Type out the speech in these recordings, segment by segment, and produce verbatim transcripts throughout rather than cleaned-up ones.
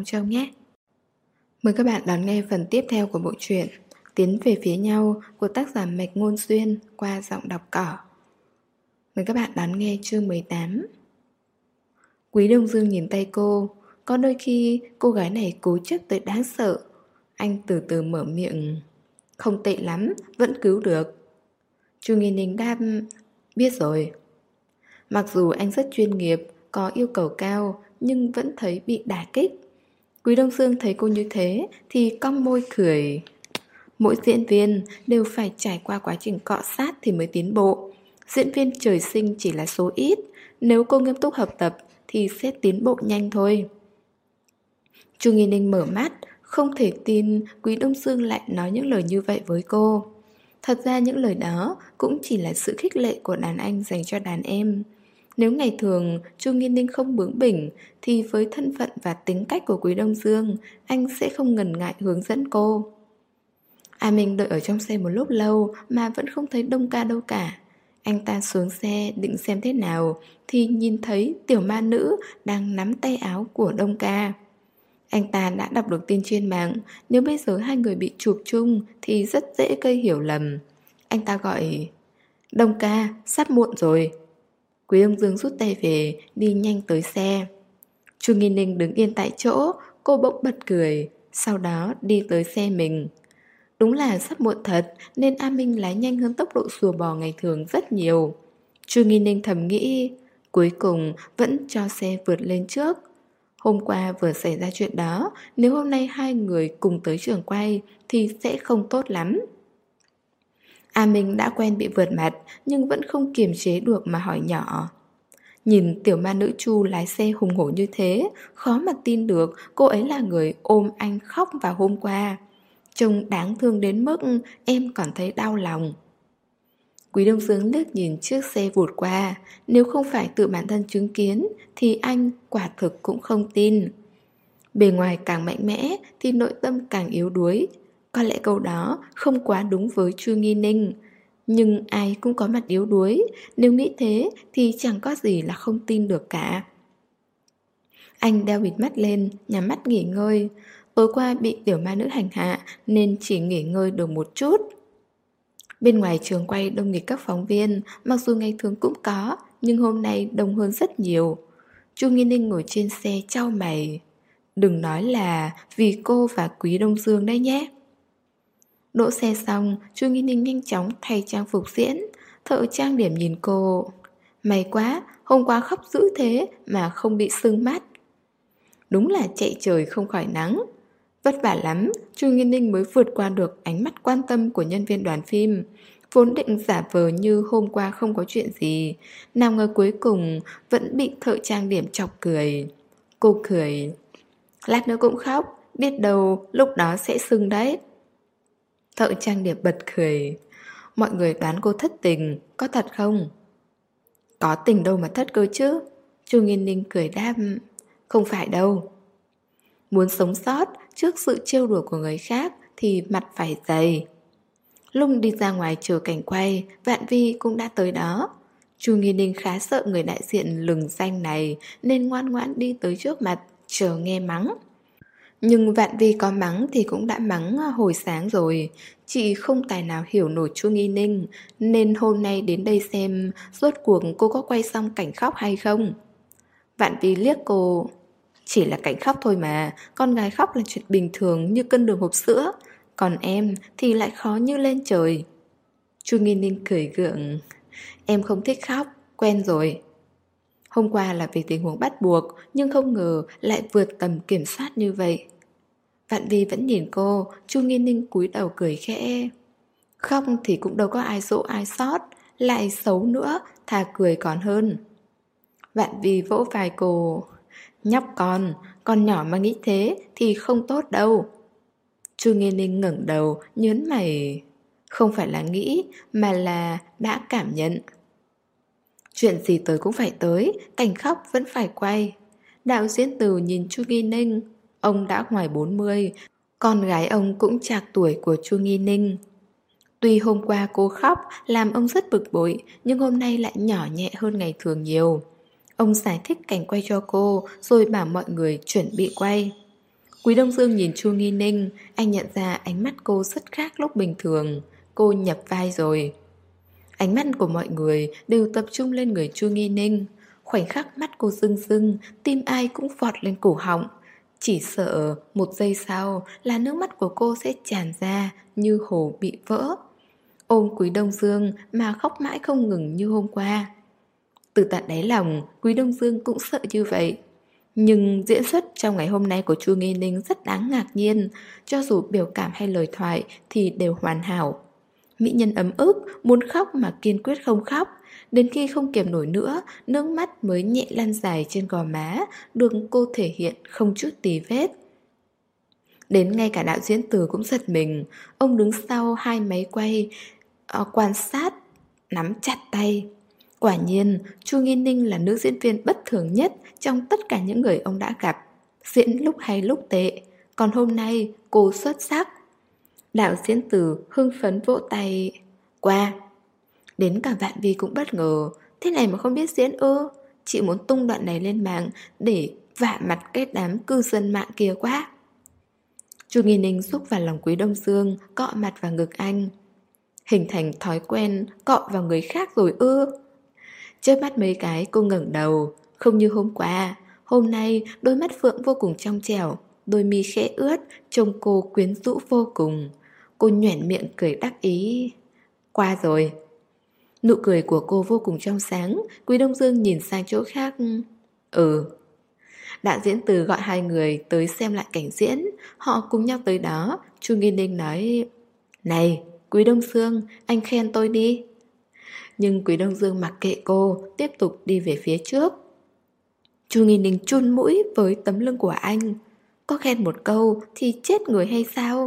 Mộc Châu nhé. Mời các bạn đón nghe phần tiếp theo của bộ truyện Tiến về phía nhau của tác giả Mạch Ngôn Xuyên qua giọng đọc Cỏ. Mời các bạn đón nghe chương mười tám. Quý Đông Dương nhìn tay cô, có đôi khi cô gái này cố chấp tới đáng sợ. Anh từ từ mở miệng: "Không tệ lắm, vẫn cứu được." Chu Nghi Ninh đáp: "Biết rồi." Mặc dù anh rất chuyên nghiệp, có yêu cầu cao, nhưng vẫn thấy bị đả kích. Quý Đông Dương thấy cô như thế thì cong môi cười. Mỗi diễn viên đều phải trải qua quá trình cọ sát thì mới tiến bộ. Diễn viên trời sinh chỉ là số ít, nếu cô nghiêm túc học tập thì sẽ tiến bộ nhanh thôi. Chu Nghi Ninh mở mắt, không thể tin Quý Đông Dương lại nói những lời như vậy với cô. Thật ra những lời đó cũng chỉ là sự khích lệ của đàn anh dành cho đàn em. Nếu ngày thường Chu Nghi Ninh không bướng bỉnh thì với thân phận và tính cách của Quý Đông Dương, anh sẽ không ngần ngại hướng dẫn cô. A Minh đợi ở trong xe một lúc lâu mà vẫn không thấy Đông Ca đâu cả. Anh ta xuống xe định xem thế nào thì nhìn thấy tiểu ma nữ đang nắm tay áo của Đông Ca. Anh ta đã đọc được tin trên mạng, nếu bây giờ hai người bị chụp chung thì rất dễ gây hiểu lầm. Anh ta gọi: "Đông Ca, sắp muộn rồi." Quý Đông Dương rút tay về, đi nhanh tới xe. Chu Nghi Ninh đứng yên tại chỗ, cô bỗng bật cười, sau đó đi tới xe mình. Đúng là sắp muộn thật, nên A Minh lái nhanh hơn tốc độ sùa bò ngày thường rất nhiều. Chu Nghi Ninh thầm nghĩ, cuối cùng vẫn cho xe vượt lên trước. Hôm qua vừa xảy ra chuyện đó, nếu hôm nay hai người cùng tới trường quay thì sẽ không tốt lắm. A Minh đã quen bị vượt mặt nhưng vẫn không kiềm chế được mà hỏi nhỏ. Nhìn tiểu ma nữ Chu lái xe hùng hổ như thế, khó mà tin được cô ấy là người ôm anh khóc vào hôm qua. Trông đáng thương đến mức em còn thấy đau lòng. Quý Đông Dương liếc nhìn chiếc xe vụt qua, nếu không phải tự bản thân chứng kiến thì anh quả thực cũng không tin. Bề ngoài càng mạnh mẽ thì nội tâm càng yếu đuối. Có lẽ câu đó không quá đúng với Chu Nghi Ninh, nhưng ai cũng có mặt yếu đuối, nếu nghĩ thế thì chẳng có gì là không tin được cả. Anh đeo bịt mắt lên, nhắm mắt nghỉ ngơi. Tối qua bị tiểu ma nữ hành hạ nên chỉ nghỉ ngơi được một chút. Bên ngoài trường quay đông nghịch các phóng viên, mặc dù ngày thường cũng có, nhưng hôm nay đông hơn rất nhiều. Chu Nghi Ninh ngồi trên xe chau mày. Đừng nói là vì cô và Quý Đông Dương đấy nhé. Đỗ xe xong, Chu Nghi Ninh nhanh chóng thay trang phục diễn. Thợ trang điểm nhìn cô. May quá, hôm qua khóc dữ thế mà không bị sưng mắt. Đúng là chạy trời không khỏi nắng. Vất vả lắm, Chu Nghi Ninh mới vượt qua được ánh mắt quan tâm của nhân viên đoàn phim. Vốn định giả vờ như hôm qua không có chuyện gì, nào ngờ cuối cùng vẫn bị thợ trang điểm chọc cười. Cô cười: "Lát nữa cũng khóc, biết đâu lúc đó sẽ sưng đấy." Thợ trang điểm bật cười: "Mọi người đoán cô thất tình, có thật không?" "Có tình đâu mà thất cơ chứ." Chu Nghi Ninh cười đáp: "Không phải đâu." Muốn sống sót trước sự trêu đùa của người khác thì mặt phải dày. Lúc đi ra ngoài chờ cảnh quay, Vạn Vi cũng đã tới đó. Chu Nghi Ninh khá sợ người đại diện lừng danh này nên ngoan ngoãn đi tới trước mặt, chờ nghe mắng. Nhưng Vạn Vi có mắng thì cũng đã mắng hồi sáng rồi. Chị không tài nào hiểu nổi Chu Nghi Ninh, nên hôm nay đến đây xem rốt cuộc cô có quay xong cảnh khóc hay không. Vạn Vi liếc cô: "Chỉ là cảnh khóc thôi mà, con gái khóc là chuyện bình thường như cân đường hộp sữa, còn em thì lại khó như lên trời." Chu Nghi Ninh cười gượng: "Em không thích khóc, quen rồi." Hôm qua là vì tình huống bắt buộc, nhưng không ngờ lại vượt tầm kiểm soát như vậy. Vạn Vi vẫn nhìn cô, Chu Nghi Ninh cúi đầu cười khẽ. Khóc thì cũng đâu có ai dỗ ai sót, lại xấu nữa, thà cười còn hơn. Vạn Vi vỗ vai cô: "Nhóc con, con nhỏ mà nghĩ thế thì không tốt đâu." Chu Nghi Ninh ngẩng đầu, nhớn mày. Không phải là nghĩ, mà là đã cảm nhận. Chuyện gì tới cũng phải tới, cảnh khóc vẫn phải quay. Đạo diễn Từ nhìn Chu Nghi Ninh. Ông đã ngoài bốn mươi, con gái ông cũng trạc tuổi của Chu Nghi Ninh. Tuy hôm qua cô khóc làm ông rất bực bội, nhưng hôm nay lại nhỏ nhẹ hơn ngày thường nhiều. Ông giải thích cảnh quay cho cô, rồi bảo mọi người chuẩn bị quay. Quý Đông Dương nhìn Chu Nghi Ninh, anh nhận ra ánh mắt cô rất khác lúc bình thường. Cô nhập vai rồi. Ánh mắt của mọi người đều tập trung lên người Chu Nghi Ninh. Khoảnh khắc mắt cô rưng rưng, tim ai cũng vọt lên cổ họng. Chỉ sợ một giây sau là nước mắt của cô sẽ tràn ra như hồ bị vỡ. Ôm Quý Đông Dương mà khóc mãi không ngừng như hôm qua. Từ tận đáy lòng, Quý Đông Dương cũng sợ như vậy. Nhưng diễn xuất trong ngày hôm nay của Chu Nghi Ninh rất đáng ngạc nhiên. Cho dù biểu cảm hay lời thoại thì đều hoàn hảo. Mỹ nhân ấm ức, muốn khóc mà kiên quyết không khóc. Đến khi không kiềm nổi nữa, nước mắt mới nhẹ lăn dài trên gò má, được cô thể hiện không chút tì vết. Đến ngay cả đạo diễn Từ cũng giật mình. Ông đứng sau hai máy quay, uh, quan sát, nắm chặt tay. Quả nhiên, Chu Nghi Ninh là nữ diễn viên bất thường nhất trong tất cả những người ông đã gặp. Diễn lúc hay lúc tệ. Còn hôm nay, cô xuất sắc. Đạo diễn Từ hưng phấn vỗ tay. Qua. Đến cả Vạn Vi cũng bất ngờ. Thế này mà không biết diễn ư? Chị muốn tung đoạn này lên mạng để vạ mặt cái đám cư dân mạng kia quá. Chu Nghi Ninh xúc vào lòng Quý Đông Dương, cọ mặt vào ngực anh. Hình thành thói quen cọ vào người khác rồi ư? Chớp mắt mấy cái cô ngẩng đầu. Không như hôm qua. Hôm nay đôi mắt phượng vô cùng trong trẻo, đôi mi khẽ ướt, trông cô quyến rũ vô cùng. Cô nhoẻn miệng cười đắc ý. Qua rồi. Nụ cười của cô vô cùng trong sáng. Quý Đông Dương nhìn sang chỗ khác. Ừ. Đạo diễn Từ gọi hai người tới xem lại cảnh diễn. Họ cùng nhau tới đó. Chu Nghi Ninh nói: Này, Quý Đông Dương, anh khen tôi đi. Nhưng Quý Đông Dương mặc kệ cô, tiếp tục đi về phía trước. Chu Nghi Ninh chun mũi với tấm lưng của anh. Có khen một câu thì chết người hay sao?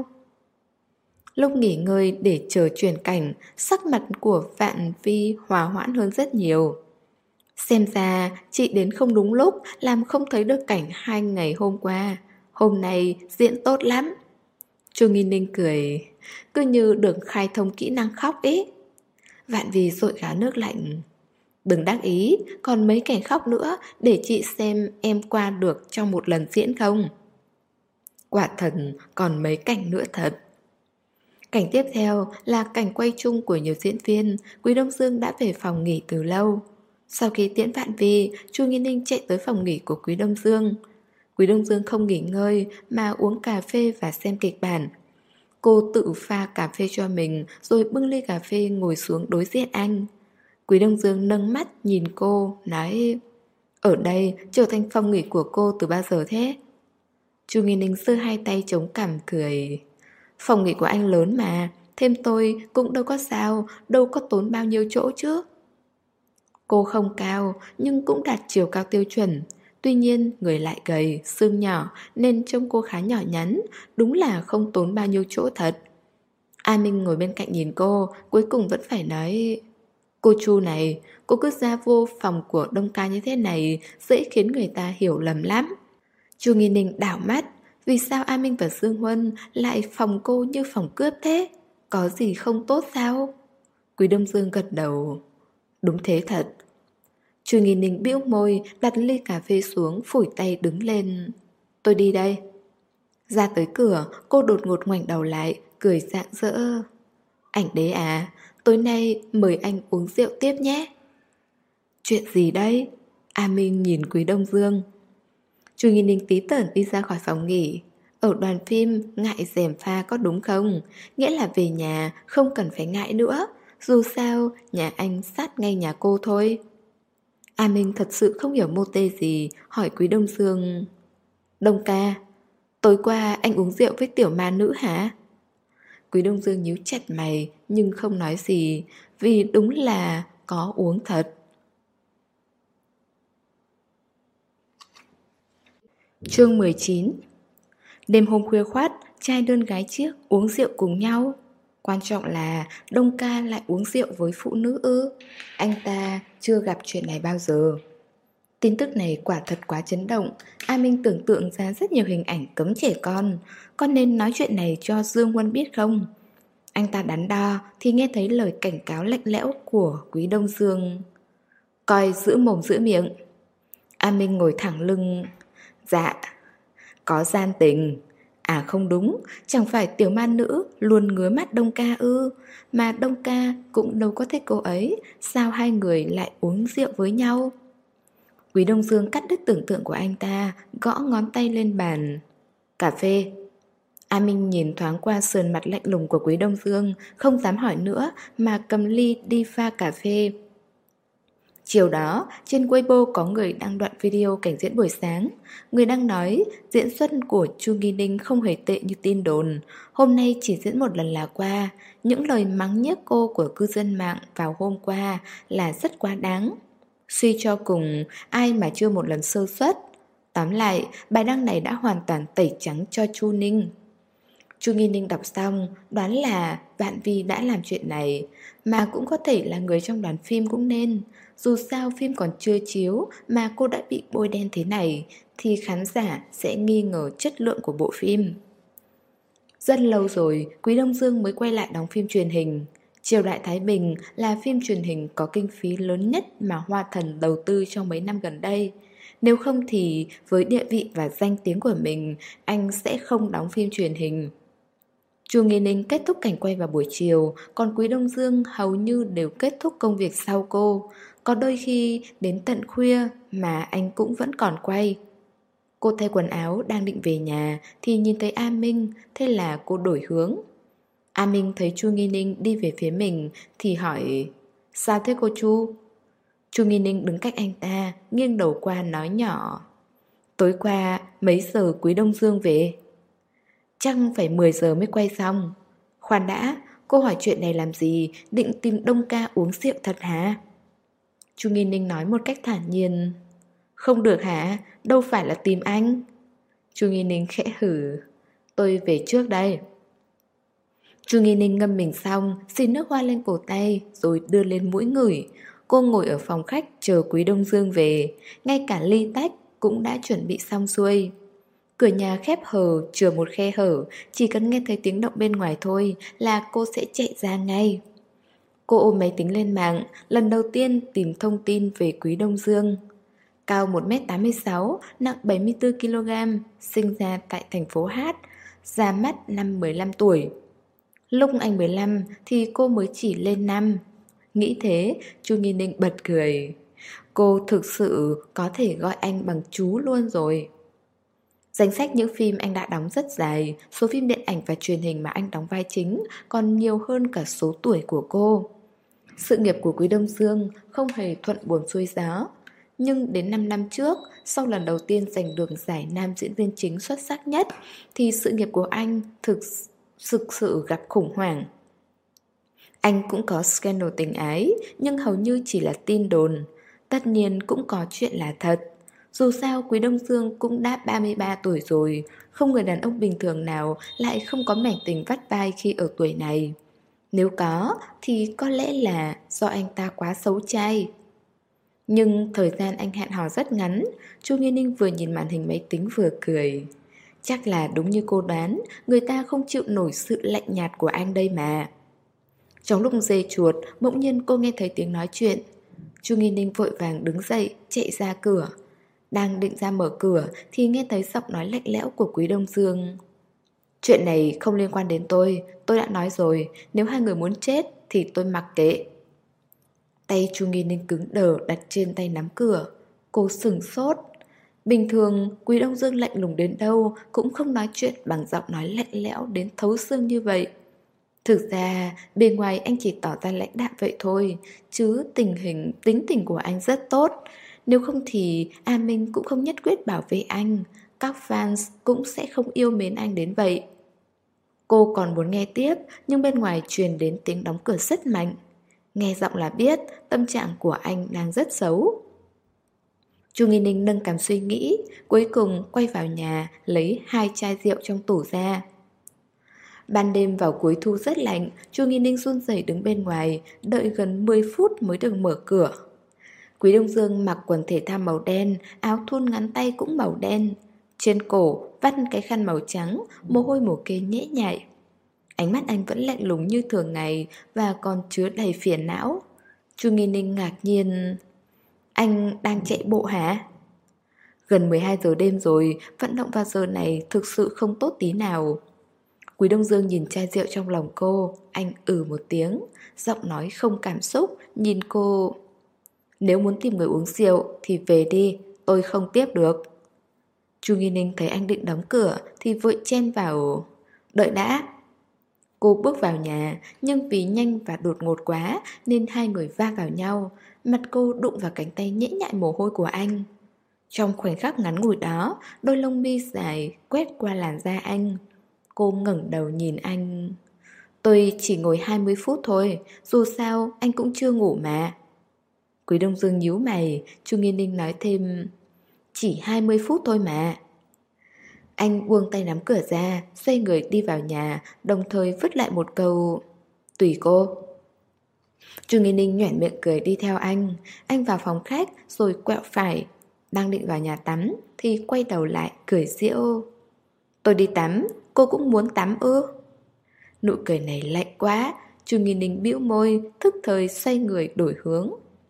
Lúc nghỉ ngơi để chờ chuyển cảnh, sắc mặt của Vạn Vi hòa hoãn hơn rất nhiều. Xem ra chị đến không đúng lúc, làm không thấy được cảnh hai ngày hôm qua. Hôm nay diễn tốt lắm. Chu Nghi Ninh cười, cứ như được khai thông kỹ năng khóc ấy. Vạn Vi dội gáo nước lạnh. Đừng đắc ý, còn mấy cảnh khóc nữa để chị xem em qua được trong một lần diễn không. Quả thật còn mấy cảnh nữa thật. Cảnh tiếp theo là cảnh quay chung của nhiều diễn viên. Quý Đông Dương đã về phòng nghỉ từ lâu. Sau khi tiễn Vạn Vi, Chu Nghi Ninh chạy tới phòng nghỉ của Quý Đông Dương. Quý Đông Dương không nghỉ ngơi mà uống cà phê và xem kịch bản. Cô tự pha cà phê cho mình rồi bưng ly cà phê ngồi xuống đối diện anh. Quý Đông Dương nâng mắt nhìn cô, nói: Ở đây trở thành phòng nghỉ của cô từ bao giờ thế? Chu Nghi Ninh giơ hai tay chống cằm cười. Phòng nghỉ của anh lớn mà, thêm tôi cũng đâu có sao, đâu có tốn bao nhiêu chỗ chứ. Cô không cao nhưng cũng đạt chiều cao tiêu chuẩn. Tuy nhiên người lại gầy, xương nhỏ nên trông cô khá nhỏ nhắn. Đúng là không tốn bao nhiêu chỗ thật. A Minh ngồi bên cạnh nhìn cô, cuối cùng vẫn phải nói: Cô Chu này, cô cứ ra vô phòng của Đông Ca như thế này dễ khiến người ta hiểu lầm lắm. Chu Nghi Ninh đảo mắt. Vì sao A Minh và Dương Huân lại phòng cô như phòng cướp thế? Có gì không tốt sao? Quý Đông Dương gật đầu. Đúng thế thật. Chu Nghi Ninh bĩu môi, đặt ly cà phê xuống, phủi tay đứng lên. Tôi đi đây. Ra tới cửa, cô đột ngột ngoảnh đầu lại, cười rạng rỡ. Ảnh đế à, tối nay mời anh uống rượu tiếp nhé. Chuyện gì đây? A Minh nhìn Quý Đông Dương. Chu Nghi Ninh tí tởn đi ra khỏi phòng nghỉ. Ở đoàn phim ngại rèm pha có đúng không? Nghĩa là về nhà không cần phải ngại nữa. Dù sao nhà anh sát ngay nhà cô thôi. A Minh thật sự không hiểu mô tê gì, hỏi Quý Đông Dương. Đông ca, tối qua anh uống rượu với tiểu ma nữ hả? Quý Đông Dương nhíu chặt mày nhưng không nói gì, vì đúng là có uống thật. Chương mười chín. Đêm hôm khuya khoắt, trai đơn gái chiếc uống rượu cùng nhau. Quan trọng là Đông ca lại uống rượu với phụ nữ ư? Anh ta chưa gặp chuyện này bao giờ. Tin tức này quả thật quá chấn động. A Minh tưởng tượng ra rất nhiều hình ảnh cấm trẻ con. Con nên nói chuyện này cho Dương Huân biết không? Anh ta đắn đo thì nghe thấy lời cảnh cáo lạnh lẽo của Quý Đông Dương. Coi giữ mồm giữ miệng. A Minh ngồi thẳng lưng. Dạ. có gian tình. À không đúng, chẳng phải tiểu ma nữ luôn ngứa mắt Đông Ca ư? Mà Đông Ca cũng đâu có thích cô ấy, sao hai người lại uống rượu với nhau? Quý Đông Dương cắt đứt tưởng tượng của anh ta, gõ ngón tay lên bàn. Cà phê. A Minh nhìn thoáng qua sườn mặt lạnh lùng của Quý Đông Dương, không dám hỏi nữa mà cầm ly đi pha cà phê. Chiều đó, trên Weibo có người đăng đoạn video cảnh diễn buổi sáng. Người đang nói diễn xuất của Chu Nghi Ninh không hề tệ như tin đồn. Hôm nay chỉ diễn một lần là qua. Những lời mắng nhiếc cô của cư dân mạng vào hôm qua là rất quá đáng. Suy cho cùng, ai mà chưa một lần sơ suất. Tóm lại, bài đăng này đã hoàn toàn tẩy trắng cho Chu Ninh. Chu Nghi Ninh đọc xong, đoán là Vạn Vi đã làm chuyện này, mà cũng có thể là người trong đoàn phim cũng nên. Dù sao phim còn chưa chiếu mà cô đã bị bôi đen thế này, thì khán giả sẽ nghi ngờ chất lượng của bộ phim. Rất lâu rồi, Quý Đông Dương mới quay lại đóng phim truyền hình. Triều Đại Thái Bình là phim truyền hình có kinh phí lớn nhất mà Hoa Thần đầu tư trong mấy năm gần đây. Nếu không thì với địa vị và danh tiếng của mình, anh sẽ không đóng phim truyền hình. Chu Nghi Ninh kết thúc cảnh quay vào buổi chiều, còn Quý Đông Dương hầu như đều kết thúc công việc sau cô. Có đôi khi đến tận khuya mà anh cũng vẫn còn quay. Cô thay quần áo đang định về nhà thì nhìn thấy A Minh, thế là cô đổi hướng. A Minh thấy Chu Nghi Ninh đi về phía mình thì hỏi: Sao thế cô Chu? Chu Nghi Ninh đứng cách anh ta, nghiêng đầu qua nói nhỏ: Tối qua mấy giờ Quý Đông Dương về? Chắc phải mười giờ mới quay xong. Khoan đã, cô hỏi chuyện này làm gì? Định tìm Đông Ca uống rượu thật hả? Chu Nghi Ninh nói một cách thản nhiên: Không được hả? Đâu phải là tìm anh. Chu Nghi Ninh khẽ hử: Tôi về trước đây. Chu Nghi Ninh ngâm mình xong, xịt nước hoa lên cổ tay rồi đưa lên mũi ngửi. Cô ngồi ở phòng khách chờ Quý Đông Dương về. Ngay cả ly tách cũng đã chuẩn bị xong xuôi. Cửa nhà khép hờ, chừa một khe hở. Chỉ cần nghe thấy tiếng động bên ngoài thôi là cô sẽ chạy ra ngay. Cô ôm máy tính lên mạng, lần đầu tiên tìm thông tin về Quý Đông Dương. Cao một mét tám mươi sáu, nặng bảy mươi tư ki lô gam, sinh ra tại thành phố Hát, ra mắt năm mười lăm tuổi. Lúc anh mười lăm thì cô mới chỉ lên năm. Nghĩ thế, Chu Nghi Ninh bật cười. Cô thực sự có thể gọi anh bằng chú luôn rồi. Danh sách những phim anh đã đóng rất dài, số phim điện ảnh và truyền hình mà anh đóng vai chính còn nhiều hơn cả số tuổi của cô. Sự nghiệp của Quý Đông Dương không hề thuận buồm xuôi gió. Nhưng đến năm năm trước, sau lần đầu tiên giành được giải nam diễn viên chính xuất sắc nhất, thì sự nghiệp của anh thực thực sự gặp khủng hoảng. Anh cũng có scandal tình ái, nhưng hầu như chỉ là tin đồn. Tất nhiên cũng có chuyện là thật. Dù sao Quý Đông Dương cũng đã ba mươi ba tuổi rồi, không người đàn ông bình thường nào lại không có mảnh tình vắt vai khi ở tuổi này. Nếu có thì có lẽ là do anh ta quá xấu trai. Nhưng thời gian anh hẹn hò rất ngắn. Chu Nghi Ninh vừa nhìn màn hình máy tính vừa cười. Chắc là đúng như cô đoán, người ta không chịu nổi sự lạnh nhạt của anh đây mà. Trong lúc dê chuột, bỗng nhiên cô nghe thấy tiếng nói chuyện. Chu Nghi Ninh vội vàng đứng dậy, chạy ra cửa. Đang định ra mở cửa thì nghe thấy giọng nói lạnh lẽo của Quý Đông Dương. Chuyện này không liên quan đến tôi, tôi đã nói rồi, nếu hai người muốn chết thì tôi mặc kệ. Tay Chu Nghi Ninh cứng đờ đặt trên tay nắm cửa. Cô sửng sốt. Bình thường Quý Đông Dương lạnh lùng đến đâu cũng không nói chuyện bằng giọng nói lạnh lẽo đến thấu xương như vậy. Thực ra bề ngoài anh chỉ tỏ ra lãnh đạm vậy thôi, chứ tình hình tính tình của anh rất tốt. Nếu không thì A Minh cũng không nhất quyết bảo vệ anh, các fans cũng sẽ không yêu mến anh đến vậy. Cô còn muốn nghe tiếp, nhưng bên ngoài truyền đến tiếng đóng cửa rất mạnh. Nghe giọng là biết tâm trạng của anh đang rất xấu. Chu Nghi Ninh nâng cằm suy nghĩ, cuối cùng quay vào nhà lấy hai chai rượu trong tủ ra. Ban đêm vào cuối thu rất lạnh, Chu Nghi Ninh run rẩy đứng bên ngoài, đợi gần mười phút mới được mở cửa. Quý Đông Dương mặc quần thể thao màu đen, áo thun ngắn tay cũng màu đen. Trên cổ vắt cái khăn màu trắng, mồ hôi mồ kê nhễ nhại. Ánh mắt anh vẫn lạnh lùng như thường ngày và còn chứa đầy phiền não. Chu Nghi Ninh ngạc nhiên. Anh đang chạy bộ hả? Gần mười hai giờ đêm rồi, vận động vào giờ này thực sự không tốt tí nào. Quý Đông Dương nhìn chai rượu trong lòng cô, anh ừ một tiếng, giọng nói không cảm xúc, nhìn cô. Nếu muốn tìm người uống rượu thì về đi, tôi không tiếp được. Chu Nghi Ninh thấy anh định đóng cửa thì vội chen vào. Đợi đã. Cô bước vào nhà, nhưng vì nhanh và đột ngột quá nên hai người va vào nhau. Mặt cô đụng vào cánh tay nhễ nhại mồ hôi của anh. Trong khoảnh khắc ngắn ngủi đó, đôi lông mi dài quét qua làn da anh. Cô ngẩng đầu nhìn anh. Tôi chỉ ngồi hai mươi phút thôi, dù sao anh cũng chưa ngủ mà. Quý Đông Dương nhíu mày, Chu Nghiên Ninh nói thêm. Chỉ hai mươi phút thôi mà. Anh buông tay nắm cửa ra, xoay người đi vào nhà, đồng thời vứt lại một câu. Tùy cô. Chu Nghiên Ninh nhoẻn miệng cười đi theo anh. Anh vào phòng khách rồi quẹo phải. Đang định vào nhà tắm thì quay đầu lại cười giễu. Tôi đi tắm, cô cũng muốn tắm ư? Nụ cười này lạnh quá. Chu Nghiên Ninh bĩu môi, thức thời xoay người đổi hướng.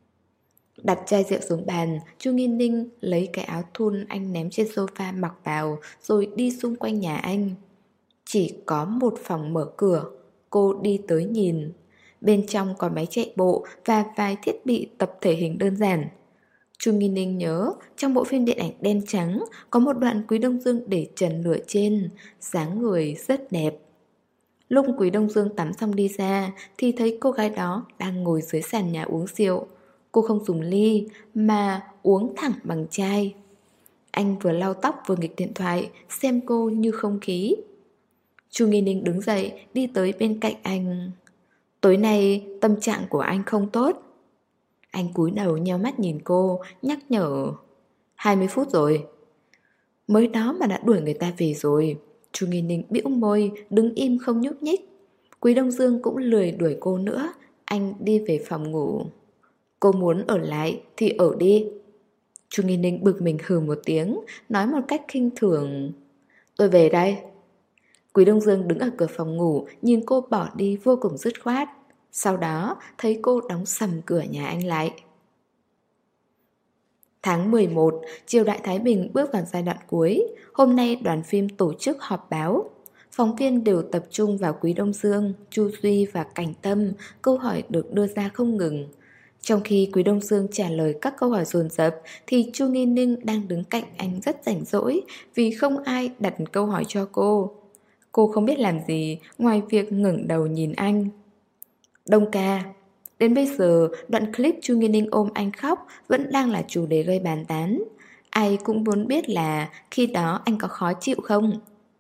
Đặt chai rượu xuống bàn, Chu Nghiên Ninh lấy cái áo thun anh ném trên sofa mặc vào rồi đi xung quanh nhà anh. Chỉ có một phòng mở cửa, cô đi tới nhìn. Bên trong có máy chạy bộ và vài thiết bị tập thể hình đơn giản. Chu Nghiên Ninh nhớ trong bộ phim điện ảnh đen trắng có một đoạn Quý Đông Dương để trần nửa trên, dáng người rất đẹp. Lúc Quý Đông Dương tắm xong đi ra thì thấy cô gái đó đang ngồi dưới sàn nhà uống rượu. Cô không dùng ly mà uống thẳng bằng chai. Anh vừa lau tóc vừa nghịch điện thoại, xem cô như không khí. Chu Nghi Ninh đứng dậy đi tới bên cạnh anh. Tối nay tâm trạng của anh không tốt. Anh cúi đầu nheo mắt nhìn cô, nhắc nhở. Hai mươi phút rồi. Mới đó mà đã đuổi người ta về rồi. Chu Nghi Ninh bĩu môi, đứng im không nhúc nhích. Quý Đông Dương cũng lười đuổi cô nữa. Anh đi về phòng ngủ. Cô muốn ở lại thì ở đi. Chu Nghi Ninh bực mình hừ một tiếng, nói một cách khinh thường. Tôi về đây. Quý Đông Dương đứng ở cửa phòng ngủ, nhìn cô bỏ đi vô cùng dứt khoát. Sau đó thấy cô đóng sầm cửa nhà anh lại. Tháng mười một, triều đại Thái Bình bước vào giai đoạn cuối. Hôm nay đoàn phim tổ chức họp báo. Phóng viên đều tập trung vào Quý Đông Dương, Chu Duy và Cảnh Tâm. Câu hỏi được đưa ra không ngừng. Trong khi Quý Đông Dương trả lời các câu hỏi dồn dập thì Chu Nghi Ninh đang đứng cạnh anh rất rảnh rỗi vì không ai đặt câu hỏi cho cô. Cô không biết làm gì ngoài việc ngẩng đầu nhìn anh. Đông ca. Đến bây giờ, đoạn clip Chu Nghi Ninh ôm anh khóc vẫn đang là chủ đề gây bàn tán. Ai cũng muốn biết là khi đó anh có khó chịu không?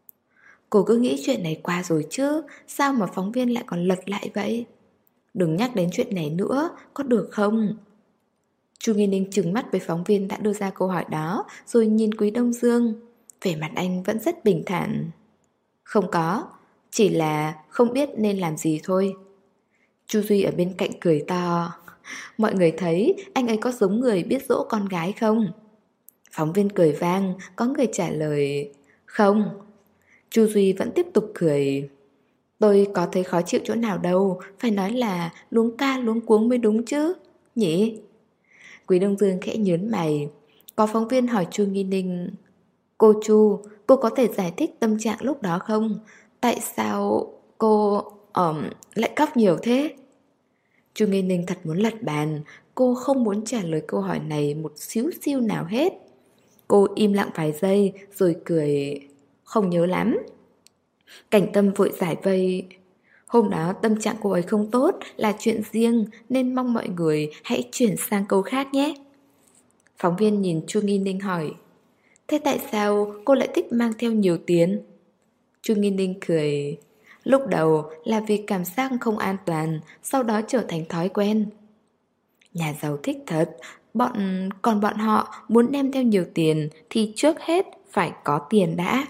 Cô cứ nghĩ chuyện này qua rồi chứ, sao mà phóng viên lại còn lật lại vậy? Đừng nhắc đến chuyện này nữa, có được không? Chu Nghi Ninh trừng mắt với phóng viên đã đưa ra câu hỏi đó, rồi nhìn Quý Đông Dương. Vẻ mặt anh vẫn rất bình thản. Không có, chỉ là không biết nên làm gì thôi. Chu Duy ở bên cạnh cười to. Mọi người thấy anh ấy có giống người biết dỗ con gái không? Phóng viên cười vang, có người trả lời không. Chu Duy vẫn tiếp tục cười. Tôi có thấy khó chịu chỗ nào đâu, phải nói là luống ca luống cuống mới đúng chứ, nhỉ? Quý Đông Dương khẽ nhớn mày. Có phóng viên hỏi Chu Nghi Ninh. Cô Chu, cô có thể giải thích tâm trạng lúc đó không? Tại sao cô um, lại khóc nhiều thế? Chu Nghi Ninh thật muốn lật bàn. Cô không muốn trả lời câu hỏi này một xíu xiu nào hết. Cô im lặng vài giây rồi cười. Không nhớ lắm. Cảnh Tâm vội giải vây. Hôm đó tâm trạng cô ấy không tốt là chuyện riêng nên mong mọi người hãy chuyển sang câu khác nhé. Phóng viên nhìn Chu Nghi Ninh hỏi. Thế tại sao cô lại thích mang theo nhiều tiền? Chu Nghi Ninh cười. Lúc đầu là vì cảm giác không an toàn, sau đó trở thành thói quen. Nhà giàu thích thật, bọn còn bọn họ muốn đem theo nhiều tiền thì trước hết phải có tiền đã.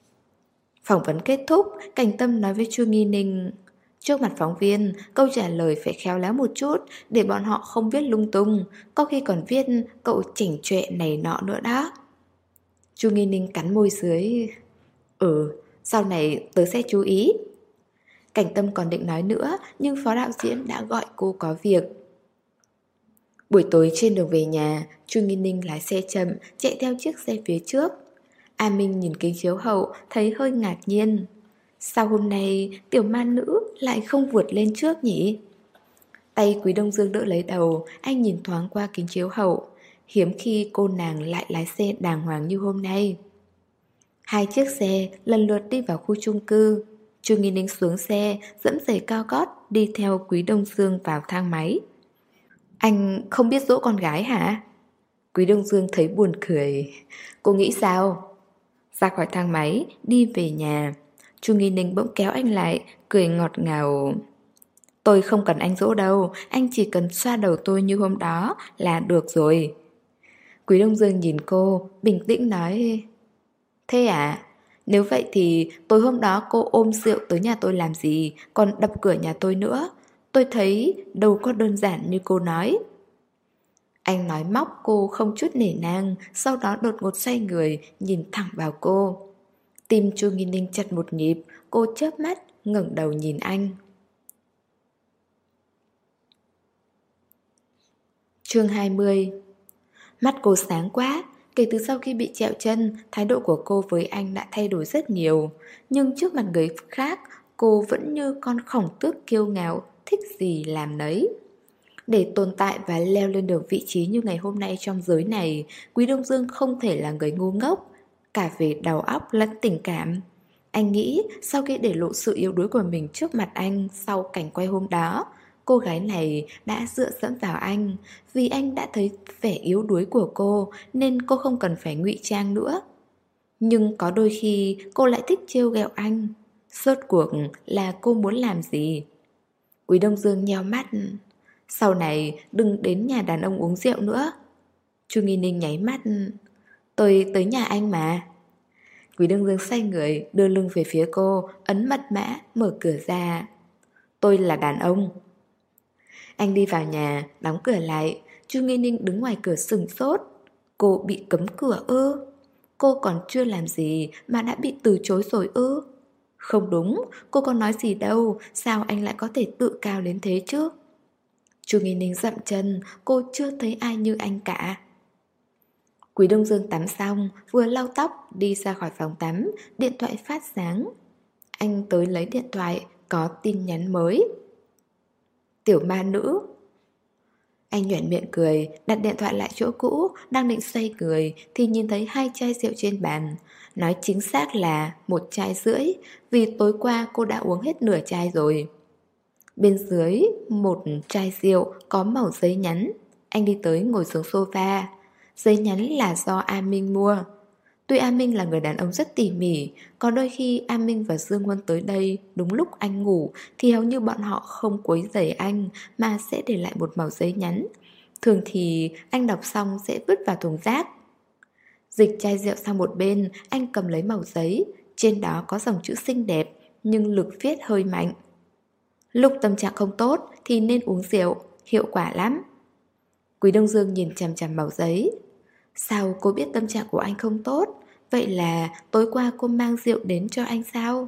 Phỏng vấn kết thúc, Cảnh Tâm nói với Chu Nghi Ninh. Trước mặt phóng viên, câu trả lời phải khéo léo một chút để bọn họ không viết lung tung, có khi còn viết cậu chỉnh trệ này nọ nữa đó. Chu Nghi Ninh cắn môi dưới. Ừ, sau này tớ sẽ chú ý. Cảnh Tâm còn định nói nữa nhưng phó đạo diễn đã gọi cô có việc. Buổi tối trên đường về nhà, Chu Nghi Ninh lái xe chậm, chạy theo chiếc xe phía trước. A Minh nhìn kính chiếu hậu, thấy hơi ngạc nhiên. Sao hôm nay tiểu ma nữ lại không vượt lên trước nhỉ? Tay Quý Đông Dương đỡ lấy đầu, anh nhìn thoáng qua kính chiếu hậu. Hiếm khi cô nàng lại lái xe đàng hoàng như hôm nay. Hai chiếc xe lần lượt đi vào khu chung cư. Chu Nghi Ninh xuống xe, dẫm giày cao gót, đi theo Quý Đông Dương vào thang máy. Anh không biết dỗ con gái hả? Quý Đông Dương thấy buồn cười. Cô nghĩ sao? Ra khỏi thang máy, đi về nhà. Chu Nghi Ninh bỗng kéo anh lại, cười ngọt ngào. Tôi không cần anh dỗ đâu, anh chỉ cần xoa đầu tôi như hôm đó là được rồi. Quý Đông Dương nhìn cô, bình tĩnh nói. Thế à? Nếu vậy thì tối hôm đó cô ôm rượu tới nhà tôi làm gì, còn đập cửa nhà tôi nữa. Tôi thấy đâu có đơn giản như cô nói. Anh nói móc cô không chút nể nang, sau đó đột ngột xoay người, nhìn thẳng vào cô. Tim Chu Nghi Ninh chặt một nhịp, cô chớp mắt, ngẩng đầu nhìn anh. Chương hai mươi. Mắt cô sáng quá. Kể từ sau khi bị trẹo chân, thái độ của cô với anh đã thay đổi rất nhiều. Nhưng trước mặt người khác, cô vẫn như con khổng tước kiêu ngạo, thích gì làm nấy. Để tồn tại và leo lên được vị trí như ngày hôm nay trong giới này, Quý Đông Dương không thể là người ngu ngốc, cả về đầu óc lẫn tình cảm. Anh nghĩ sau khi để lộ sự yếu đuối của mình trước mặt anh sau cảnh quay hôm đó, cô gái này đã dựa dẫm vào anh. Vì anh đã thấy vẻ yếu đuối của cô nên cô không cần phải ngụy trang nữa. Nhưng có đôi khi cô lại thích trêu ghẹo anh. Rốt cuộc là cô muốn làm gì? Quý Đông Dương nheo mắt. Sau này đừng đến nhà đàn ông uống rượu nữa. Chu Nghi Ninh nháy mắt. Tôi tới nhà anh mà. Quý Đông Dương xoay người, đưa lưng về phía cô, ấn mật mã, mở cửa ra. Tôi là đàn ông. Anh đi vào nhà, đóng cửa lại. Chu Nghi Ninh đứng ngoài cửa sừng sốt. Cô bị cấm cửa ư? Cô còn chưa làm gì mà đã bị từ chối rồi ư? Không đúng, cô có nói gì đâu, sao anh lại có thể tự cao đến thế chứ? Chu Nghi Ninh dậm chân, cô chưa thấy ai như anh cả. Quý Đông Dương tắm xong, vừa lau tóc, đi ra khỏi phòng tắm, điện thoại phát sáng. Anh tới lấy điện thoại, có tin nhắn mới. Tiểu ma nữ. Anh nhoẻn miệng cười, đặt điện thoại lại chỗ cũ, đang định xoay người thì nhìn thấy hai chai rượu trên bàn. Nói chính xác là một chai rưỡi, vì tối qua cô đã uống hết nửa chai rồi. Bên dưới một chai rượu có mẩu giấy nhắn. Anh đi tới ngồi xuống sofa. Giấy nhắn là do A Minh mua. Tuy A Minh là người đàn ông rất tỉ mỉ, có đôi khi A Minh và Dương Huân tới đây đúng lúc anh ngủ thì hầu như bọn họ không quấy rầy anh mà sẽ để lại một mẩu giấy nhắn. Thường thì anh đọc xong sẽ vứt vào thùng rác. Dịch chai rượu sang một bên, anh cầm lấy mẩu giấy. Trên đó có dòng chữ xinh đẹp nhưng lực viết hơi mạnh. Lúc tâm trạng không tốt thì nên uống rượu, hiệu quả lắm. Quý Đông Dương nhìn chằm chằm mẩu giấy. Sao cô biết tâm trạng của anh không tốt? Vậy là tối qua cô mang rượu đến cho anh sao?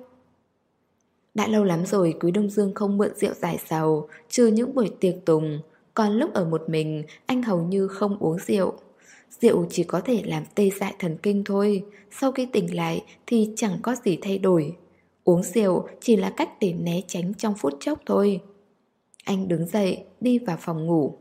Đã lâu lắm rồi Quý Đông Dương không mượn rượu giải sầu, trừ những buổi tiệc tùng. Còn lúc ở một mình, anh hầu như không uống rượu. Rượu chỉ có thể làm tê dại thần kinh thôi. Sau khi tỉnh lại thì chẳng có gì thay đổi. Uống rượu chỉ là cách để né tránh trong phút chốc thôi. Anh đứng dậy, đi vào phòng ngủ.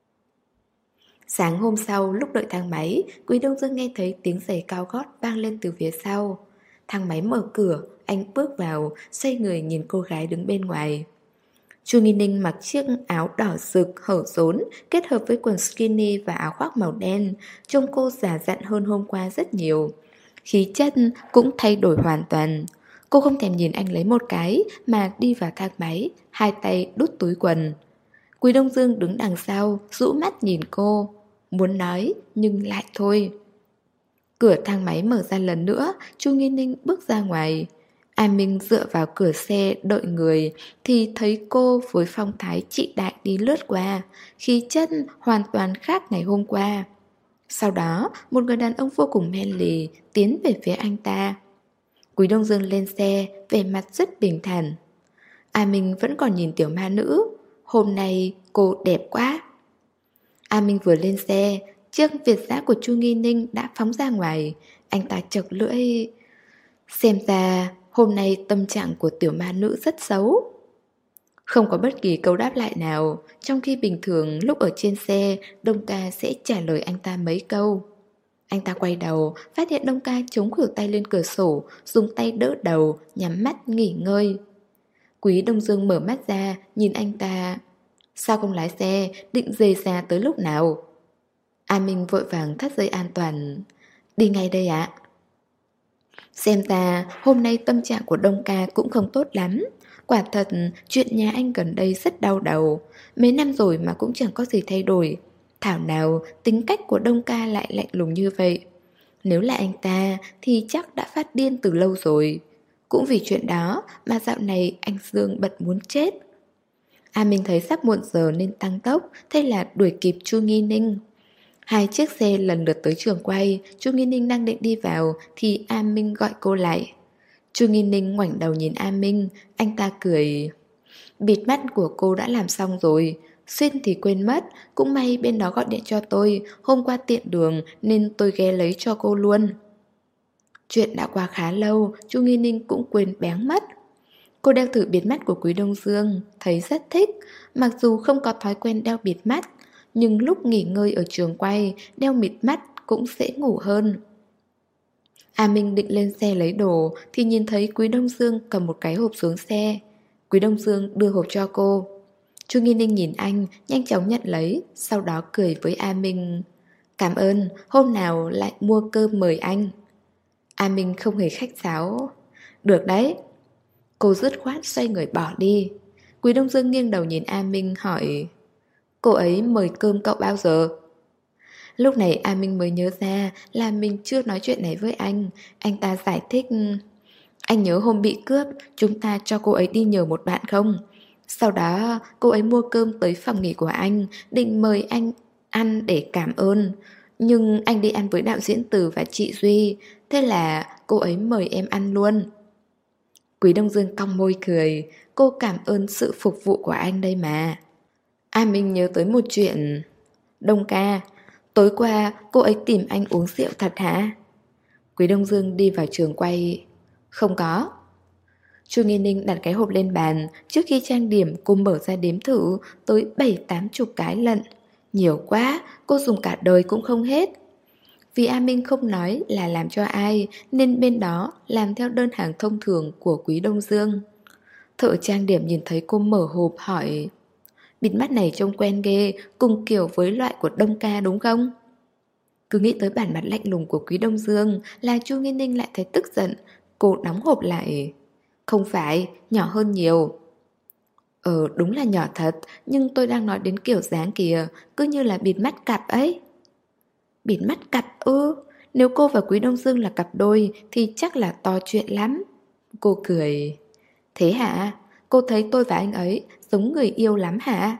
Sáng hôm sau, lúc đợi thang máy, Quý Đông Dương nghe thấy tiếng giày cao gót vang lên từ phía sau. Thang máy mở cửa, anh bước vào, xoay người nhìn cô gái đứng bên ngoài. Chu Nghi Ninh mặc chiếc áo đỏ rực, hở rốn, kết hợp với quần skinny và áo khoác màu đen, trông cô già dặn hơn hôm qua rất nhiều. Khí chất cũng thay đổi hoàn toàn. Cô không thèm nhìn anh lấy một cái mà đi vào thang máy, hai tay đút túi quần. Quý Đông Dương đứng đằng sau, rũ mắt nhìn cô. Muốn nói, nhưng lại thôi. Cửa thang máy mở ra lần nữa, Chu Nghi Ninh bước ra ngoài. A Minh dựa vào cửa xe đợi người thì thấy cô với phong thái trị đại đi lướt qua, khí chất hoàn toàn khác ngày hôm qua. Sau đó, một người đàn ông vô cùng men lì tiến về phía anh ta. Quý Đông Dương lên xe, vẻ mặt rất bình thản. A Minh vẫn còn nhìn tiểu ma nữ. Hôm nay cô đẹp quá. A Minh vừa lên xe, chiếc Việt dã của Chu Nghi Ninh đã phóng ra ngoài. Anh ta chật lưỡi. Xem ra hôm nay tâm trạng của tiểu ma nữ rất xấu. Không có bất kỳ câu đáp lại nào, trong khi bình thường lúc ở trên xe, Đông Ca sẽ trả lời anh ta mấy câu. Anh ta quay đầu, phát hiện Đông Ca chống khuỷu tay lên cửa sổ, dùng tay đỡ đầu, nhắm mắt nghỉ ngơi. Quý Đông Dương mở mắt ra, nhìn anh ta. Sao không lái xe, định rời xa tới lúc nào? A Minh vội vàng thắt dây an toàn. Đi ngay đây ạ. Xem ra hôm nay tâm trạng của Đông Ca cũng không tốt lắm. Quả thật, chuyện nhà anh gần đây rất đau đầu. Mấy năm rồi mà cũng chẳng có gì thay đổi. Thảo nào tính cách của Đông Ca lại lạnh lùng như vậy. Nếu là anh ta thì chắc đã phát điên từ lâu rồi. Cũng vì chuyện đó mà dạo này anh Dương bận muốn chết. A Minh thấy sắp muộn giờ nên tăng tốc, thế là đuổi kịp Chu Nghi Ninh. Hai chiếc xe lần lượt tới trường quay. Chu Nghi Ninh đang định đi vào thì A Minh gọi cô lại. Chu Nghi Ninh ngoảnh đầu nhìn A Minh. Anh ta cười. Bịt mắt của cô đã làm xong rồi. Xuyên thì quên mất. Cũng may bên đó gọi điện cho tôi. Hôm qua tiện đường nên tôi ghé lấy cho cô luôn. Chuyện đã qua khá lâu, Chu Nghi Ninh cũng quên béng mất. Cô đeo thử bịt mắt của Quý Đông Dương, thấy rất thích. Mặc dù không có thói quen đeo bịt mắt, nhưng lúc nghỉ ngơi ở trường quay, đeo bịt mắt cũng dễ ngủ hơn. A Minh định lên xe lấy đồ thì nhìn thấy Quý Đông Dương cầm một cái hộp xuống xe. Quý Đông Dương đưa hộp cho cô. Chu Nghi Ninh nhìn anh, nhanh chóng nhận lấy, sau đó cười với A Minh. Cảm ơn, hôm nào lại mua cơm mời anh. A Minh không hề khách sáo. Được đấy. Cô dứt khoát xoay người bỏ đi. Quý Đông Dương nghiêng đầu nhìn A Minh hỏi. Cô ấy mời cơm cậu bao giờ? Lúc này A Minh mới nhớ ra là mình chưa nói chuyện này với anh. Anh ta giải thích. Anh nhớ hôm bị cướp, chúng ta cho cô ấy đi nhờ một bạn không? Sau đó cô ấy mua cơm tới phòng nghỉ của anh, định mời anh ăn để cảm ơn. Nhưng anh đi ăn với đạo diễn Từ và chị Duy, thế là cô ấy mời em ăn luôn. Quý Đông Dương cong môi cười. Cô cảm ơn sự phục vụ của anh đây mà. A Minh nhớ tới một chuyện. Đông ca, tối qua cô ấy tìm anh uống rượu thật hả? Quý Đông Dương đi vào trường quay. Không có. Chu Nghi Ninh đặt cái hộp lên bàn. Trước khi trang điểm cô mở ra đếm thử tới bảy tám chục cái lận. Nhiều quá, cô dùng cả đời cũng không hết. Vì A Minh không nói là làm cho ai, nên bên đó làm theo đơn hàng thông thường của Quý Đông Dương. Thợ trang điểm nhìn thấy cô mở hộp hỏi. Bịt mắt này trông quen ghê, cùng kiểu với loại của Đông Ca đúng không? Cứ nghĩ tới bản mặt lạnh lùng của Quý Đông Dương là Chu Nghi Ninh lại thấy tức giận. Cô đóng hộp lại. Không phải, nhỏ hơn nhiều. Ờ đúng là nhỏ thật, nhưng tôi đang nói đến kiểu dáng kìa, cứ như là bịt mắt cặp ấy. Bịt mắt cặp ư? Nếu cô và Quý Đông Dương là cặp đôi thì chắc là to chuyện lắm. Cô cười. Thế hả? Cô thấy tôi và anh ấy giống người yêu lắm hả?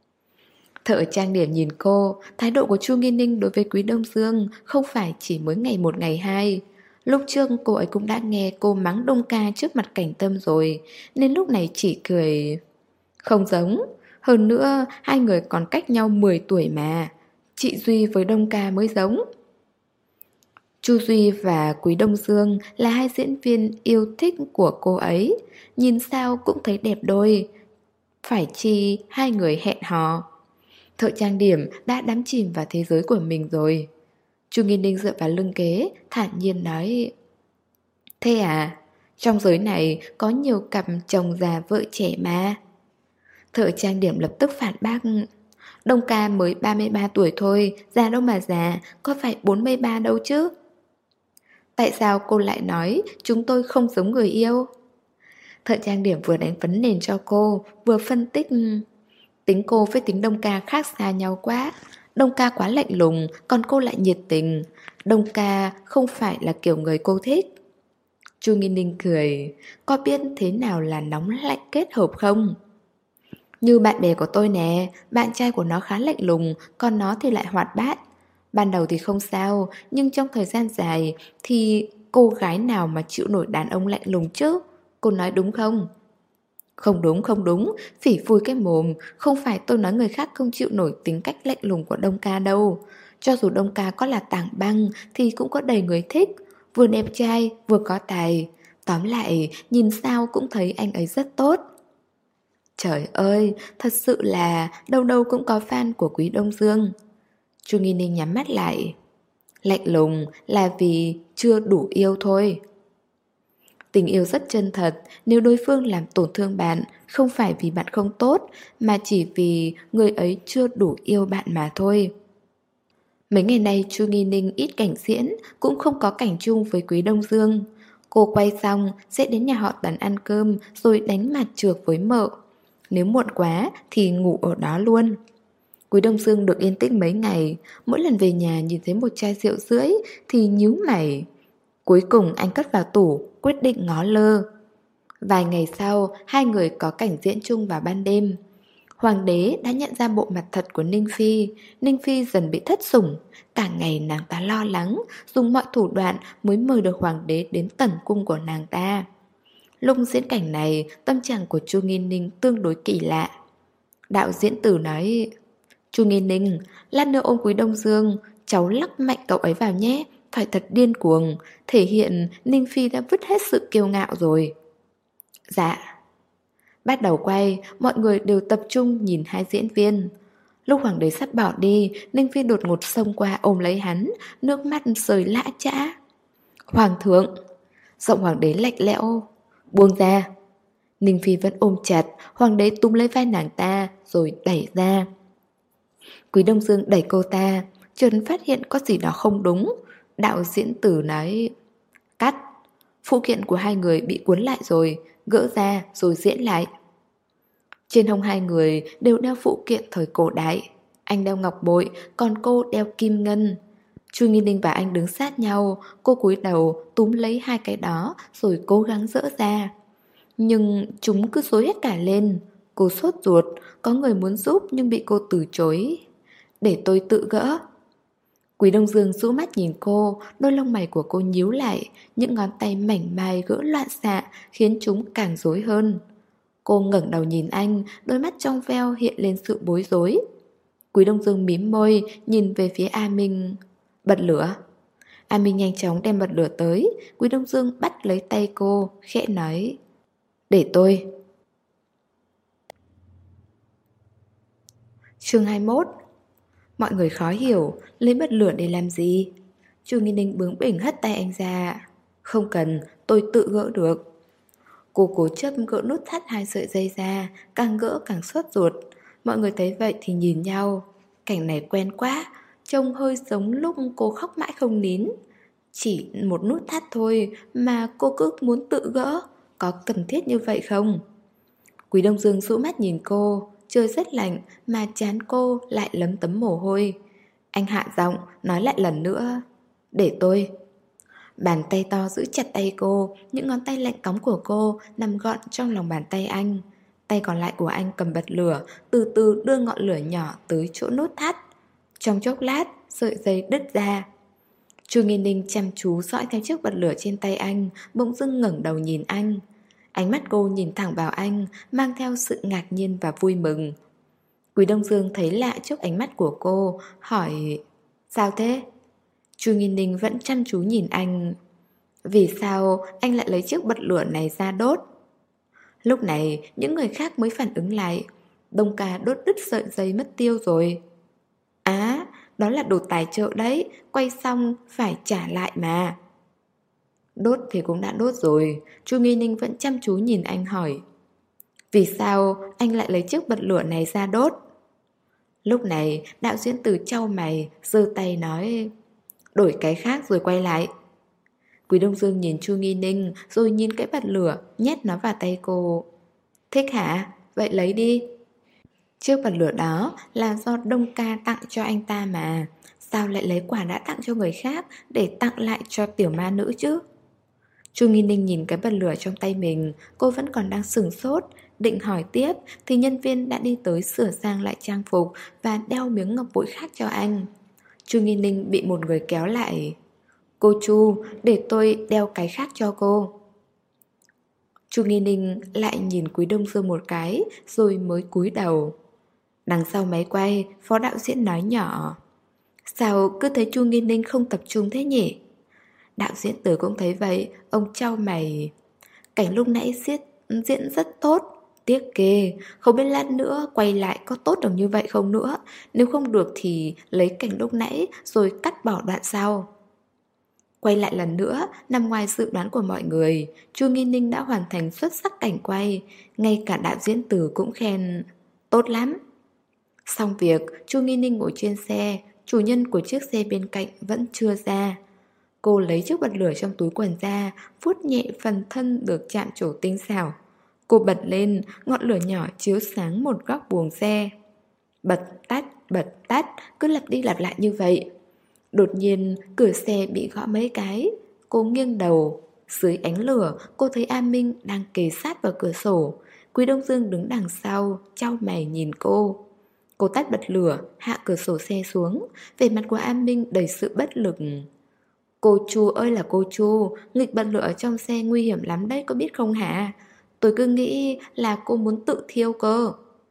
Thợ trang điểm nhìn cô. Thái độ của Chu Nghi Ninh đối với Quý Đông Dương không phải chỉ mới ngày một ngày hai. Lúc trước cô ấy cũng đã nghe cô mắng Đông Ca trước mặt Cảnh Tâm rồi, nên lúc này chỉ cười. Không giống. Hơn nữa hai người còn cách nhau mười tuổi mà. Chị Duy với Đông Ca mới giống. Chu Duy và Quý Đông Dương là hai diễn viên yêu thích của cô ấy. Nhìn sao cũng thấy đẹp đôi. Phải chi hai người hẹn hò. Thợ trang điểm đã đắm chìm vào thế giới của mình rồi. Chu Nghi Ninh dựa vào lưng ghế, thản nhiên nói. Thế à, trong giới này có nhiều cặp chồng già vợ trẻ mà. Thợ trang điểm lập tức phản bác. Đông Ca mới ba mươi ba tuổi thôi, già đâu mà già, có phải bốn mươi ba đâu chứ. Tại sao cô lại nói chúng tôi không giống người yêu? Thợ trang điểm vừa đánh phấn nền cho cô, vừa phân tích. Tính cô với tính Đông Ca khác xa nhau quá. Đông Ca quá lạnh lùng, còn cô lại nhiệt tình. Đông Ca không phải là kiểu người cô thích. Chu Nghi Ninh cười. Có biết thế nào là nóng lạnh kết hợp không? Như bạn bè của tôi nè, bạn trai của nó khá lạnh lùng, còn nó thì lại hoạt bát. Ban đầu thì không sao, nhưng trong thời gian dài thì cô gái nào mà chịu nổi đàn ông lạnh lùng chứ? Cô nói đúng không? Không đúng, không đúng, phỉ phui cái mồm, không phải tôi nói người khác không chịu nổi tính cách lạnh lùng của Đông Ca đâu. Cho dù Đông Ca có là tảng băng thì cũng có đầy người thích, vừa đẹp trai, vừa có tài. Tóm lại, nhìn sao cũng thấy anh ấy rất tốt. Trời ơi, thật sự là đâu đâu cũng có fan của Quý Đông Dương. Chu Nghi Ninh nhắm mắt lại. Lạnh lùng là vì chưa đủ yêu thôi. Tình yêu rất chân thật, nếu đối phương làm tổn thương bạn, không phải vì bạn không tốt, mà chỉ vì người ấy chưa đủ yêu bạn mà thôi. Mấy ngày nay Chu Nghi Ninh ít cảnh diễn, cũng không có cảnh chung với Quý Đông Dương. Cô quay xong sẽ đến nhà họ Tần ăn cơm rồi đánh mặt trược với mợ. Nếu muộn quá thì ngủ ở đó luôn. Quý Đông Dương được yên tĩnh mấy ngày, mỗi lần về nhà nhìn thấy một chai rượu rưỡi thì nhíu mày. Cuối cùng anh cất vào tủ, quyết định ngó lơ. Vài ngày sau, hai người có cảnh diễn chung vào ban đêm. Hoàng đế đã nhận ra bộ mặt thật của Ninh Phi. Ninh Phi dần bị thất sủng. Cả ngày nàng ta lo lắng, dùng mọi thủ đoạn mới mời được hoàng đế đến tẩn cung của nàng ta. Lúc diễn cảnh này, tâm trạng của Chu Nghi Ninh tương đối kỳ lạ. Đạo diễn tử nói: Chu Nghi Ninh, lát nữa ôm Quý Đông Dương, cháu lắc mạnh cậu ấy vào nhé, phải thật điên cuồng, thể hiện Ninh Phi đã vứt hết sự kiêu ngạo rồi. Dạ. Bắt đầu quay, mọi người đều tập trung nhìn hai diễn viên. Lúc hoàng đế sắp bỏ đi, Ninh Phi đột ngột xông qua ôm lấy hắn, nước mắt rơi lã chã. Hoàng thượng! Giọng hoàng đế lạnh lẽo. Buông ra. Ninh Phi vẫn ôm chặt, hoàng đế túm lấy vai nàng ta rồi đẩy ra. Quý Đông Dương đẩy cô ta, chợt phát hiện có gì đó không đúng. Đạo diễn tử nói: Cắt. Phụ kiện của hai người bị cuốn lại rồi, gỡ ra rồi diễn lại. Trên hông hai người đều đeo phụ kiện thời cổ đại. Anh đeo ngọc bội, còn cô đeo kim ngân. Chu Nghi Ninh và anh đứng sát nhau, cô cúi đầu túm lấy hai cái đó rồi cố gắng dỡ ra. Nhưng chúng cứ xối hết cả lên. Cô sốt ruột, có người muốn giúp nhưng bị cô từ chối. Để tôi tự gỡ. Quý Đông Dương rũ mắt nhìn cô, đôi lông mày của cô nhíu lại, những ngón tay mảnh mai gỡ loạn xạ khiến chúng càng rối hơn. Cô ngẩng đầu nhìn anh, đôi mắt trong veo hiện lên sự bối rối. Quý Đông Dương mím môi, nhìn về phía A Minh. Bật lửa. A Minh nhanh chóng đem bật lửa tới. Quý Đông Dương bắt lấy tay cô, khẽ nói: Để tôi. Chương hai mươi mốt. Mọi người khó hiểu, lấy bật lửa để làm gì? Chu Nghi Ninh bướng bỉnh hất tay anh ra. Không cần, tôi tự gỡ được. Cô cố chấp gỡ nút thắt hai sợi dây ra, càng gỡ càng sốt ruột. Mọi người thấy vậy thì nhìn nhau. Cảnh này quen quá, trông hơi giống lúc cô khóc mãi không nín. Chỉ một nút thắt thôi mà cô cứ muốn tự gỡ, có cần thiết như vậy không? Quý Đông Dương rũ mắt nhìn cô, trời rất lạnh mà trán cô lại lấm tấm mồ hôi. Anh hạ giọng nói lại lần nữa: Để tôi. Bàn tay to giữ chặt tay cô, những ngón tay lạnh cóng của cô nằm gọn trong lòng bàn tay anh. Tay còn lại của anh cầm bật lửa, từ từ đưa ngọn lửa nhỏ tới chỗ nút thắt. Trong chốc lát, sợi dây đứt ra. Chu Nghi Ninh chăm chú dõi theo chiếc bật lửa trên tay anh, bỗng dưng ngẩng đầu nhìn anh. Ánh mắt cô nhìn thẳng vào anh, mang theo sự ngạc nhiên và vui mừng. Quý Đông Dương thấy lạ trước ánh mắt của cô, hỏi: Sao thế? Chu Nghi Ninh vẫn chăm chú nhìn anh. Vì sao anh lại lấy chiếc bật lửa này ra đốt? Lúc này những người khác mới phản ứng lại. Đông Ca đốt đứt sợi dây mất tiêu rồi. Á, đó là đồ tài trợ đấy, quay xong phải trả lại mà. Đốt thì cũng đã đốt rồi. Chu Nghi Ninh vẫn chăm chú nhìn anh hỏi: Vì sao anh lại lấy chiếc bật lửa này ra đốt? Lúc này đạo diễn Từ chau mày, giơ tay nói: Đổi cái khác rồi quay lại. Quý Đông Dương nhìn Chu Nghi Ninh rồi nhìn cái bật lửa, nhét nó vào tay cô. Thích hả? Vậy lấy đi. Chiếc bật lửa đó là do Đông Ca tặng cho anh ta mà. Sao lại lấy quà đã tặng cho người khác để tặng lại cho tiểu ma nữ chứ? Chu Nghi Ninh nhìn cái bật lửa trong tay mình, cô vẫn còn đang sửng sốt. Định hỏi tiếp thì nhân viên đã đi tới sửa sang lại trang phục và đeo miếng ngọc bội khác cho anh. Chu Nghi Ninh bị một người kéo lại. Cô Chu, để tôi đeo cái khác cho cô. Chu Nghi Ninh lại nhìn Quý Đông Dương một cái rồi mới cúi đầu. Đằng sau máy quay, phó đạo diễn nói nhỏ: Sao cứ thấy Chu Nghi Ninh không tập trung thế nhỉ? Đạo diễn Từ cũng thấy vậy, ông chau mày. Cảnh lúc nãy diễn, diễn rất tốt, tiếc ghê, không biết lát nữa quay lại có tốt được như vậy không nữa. Nếu không được thì lấy cảnh lúc nãy rồi cắt bỏ đoạn sau. Quay lại lần nữa, nằm ngoài dự đoán của mọi người, Chu Nghi Ninh đã hoàn thành xuất sắc cảnh quay, ngay cả đạo diễn Từ cũng khen tốt lắm. Xong việc, Chu Nghi Ninh ngồi trên xe, chủ nhân của chiếc xe bên cạnh vẫn chưa ra. Cô lấy chiếc bật lửa trong túi quần ra, vuốt nhẹ phần thân được chạm trổ tinh xảo. Cô bật lên, ngọn lửa nhỏ chiếu sáng một góc buồng xe. Bật tắt, bật tắt, cứ lặp đi lặp lại như vậy. Đột nhiên, cửa xe bị gõ mấy cái. Cô nghiêng đầu. Dưới ánh lửa, cô thấy A Minh đang kề sát vào cửa sổ. Quý Đông Dương đứng đằng sau, chau mày nhìn cô. Cô tắt bật lửa, hạ cửa sổ xe xuống. Vẻ mặt của A Minh đầy sự bất lực. Cô Chu ơi là cô Chu, nghịch bật lửa ở trong xe nguy hiểm lắm đấy, có biết không hả? Tôi cứ nghĩ là cô muốn tự thiêu cơ.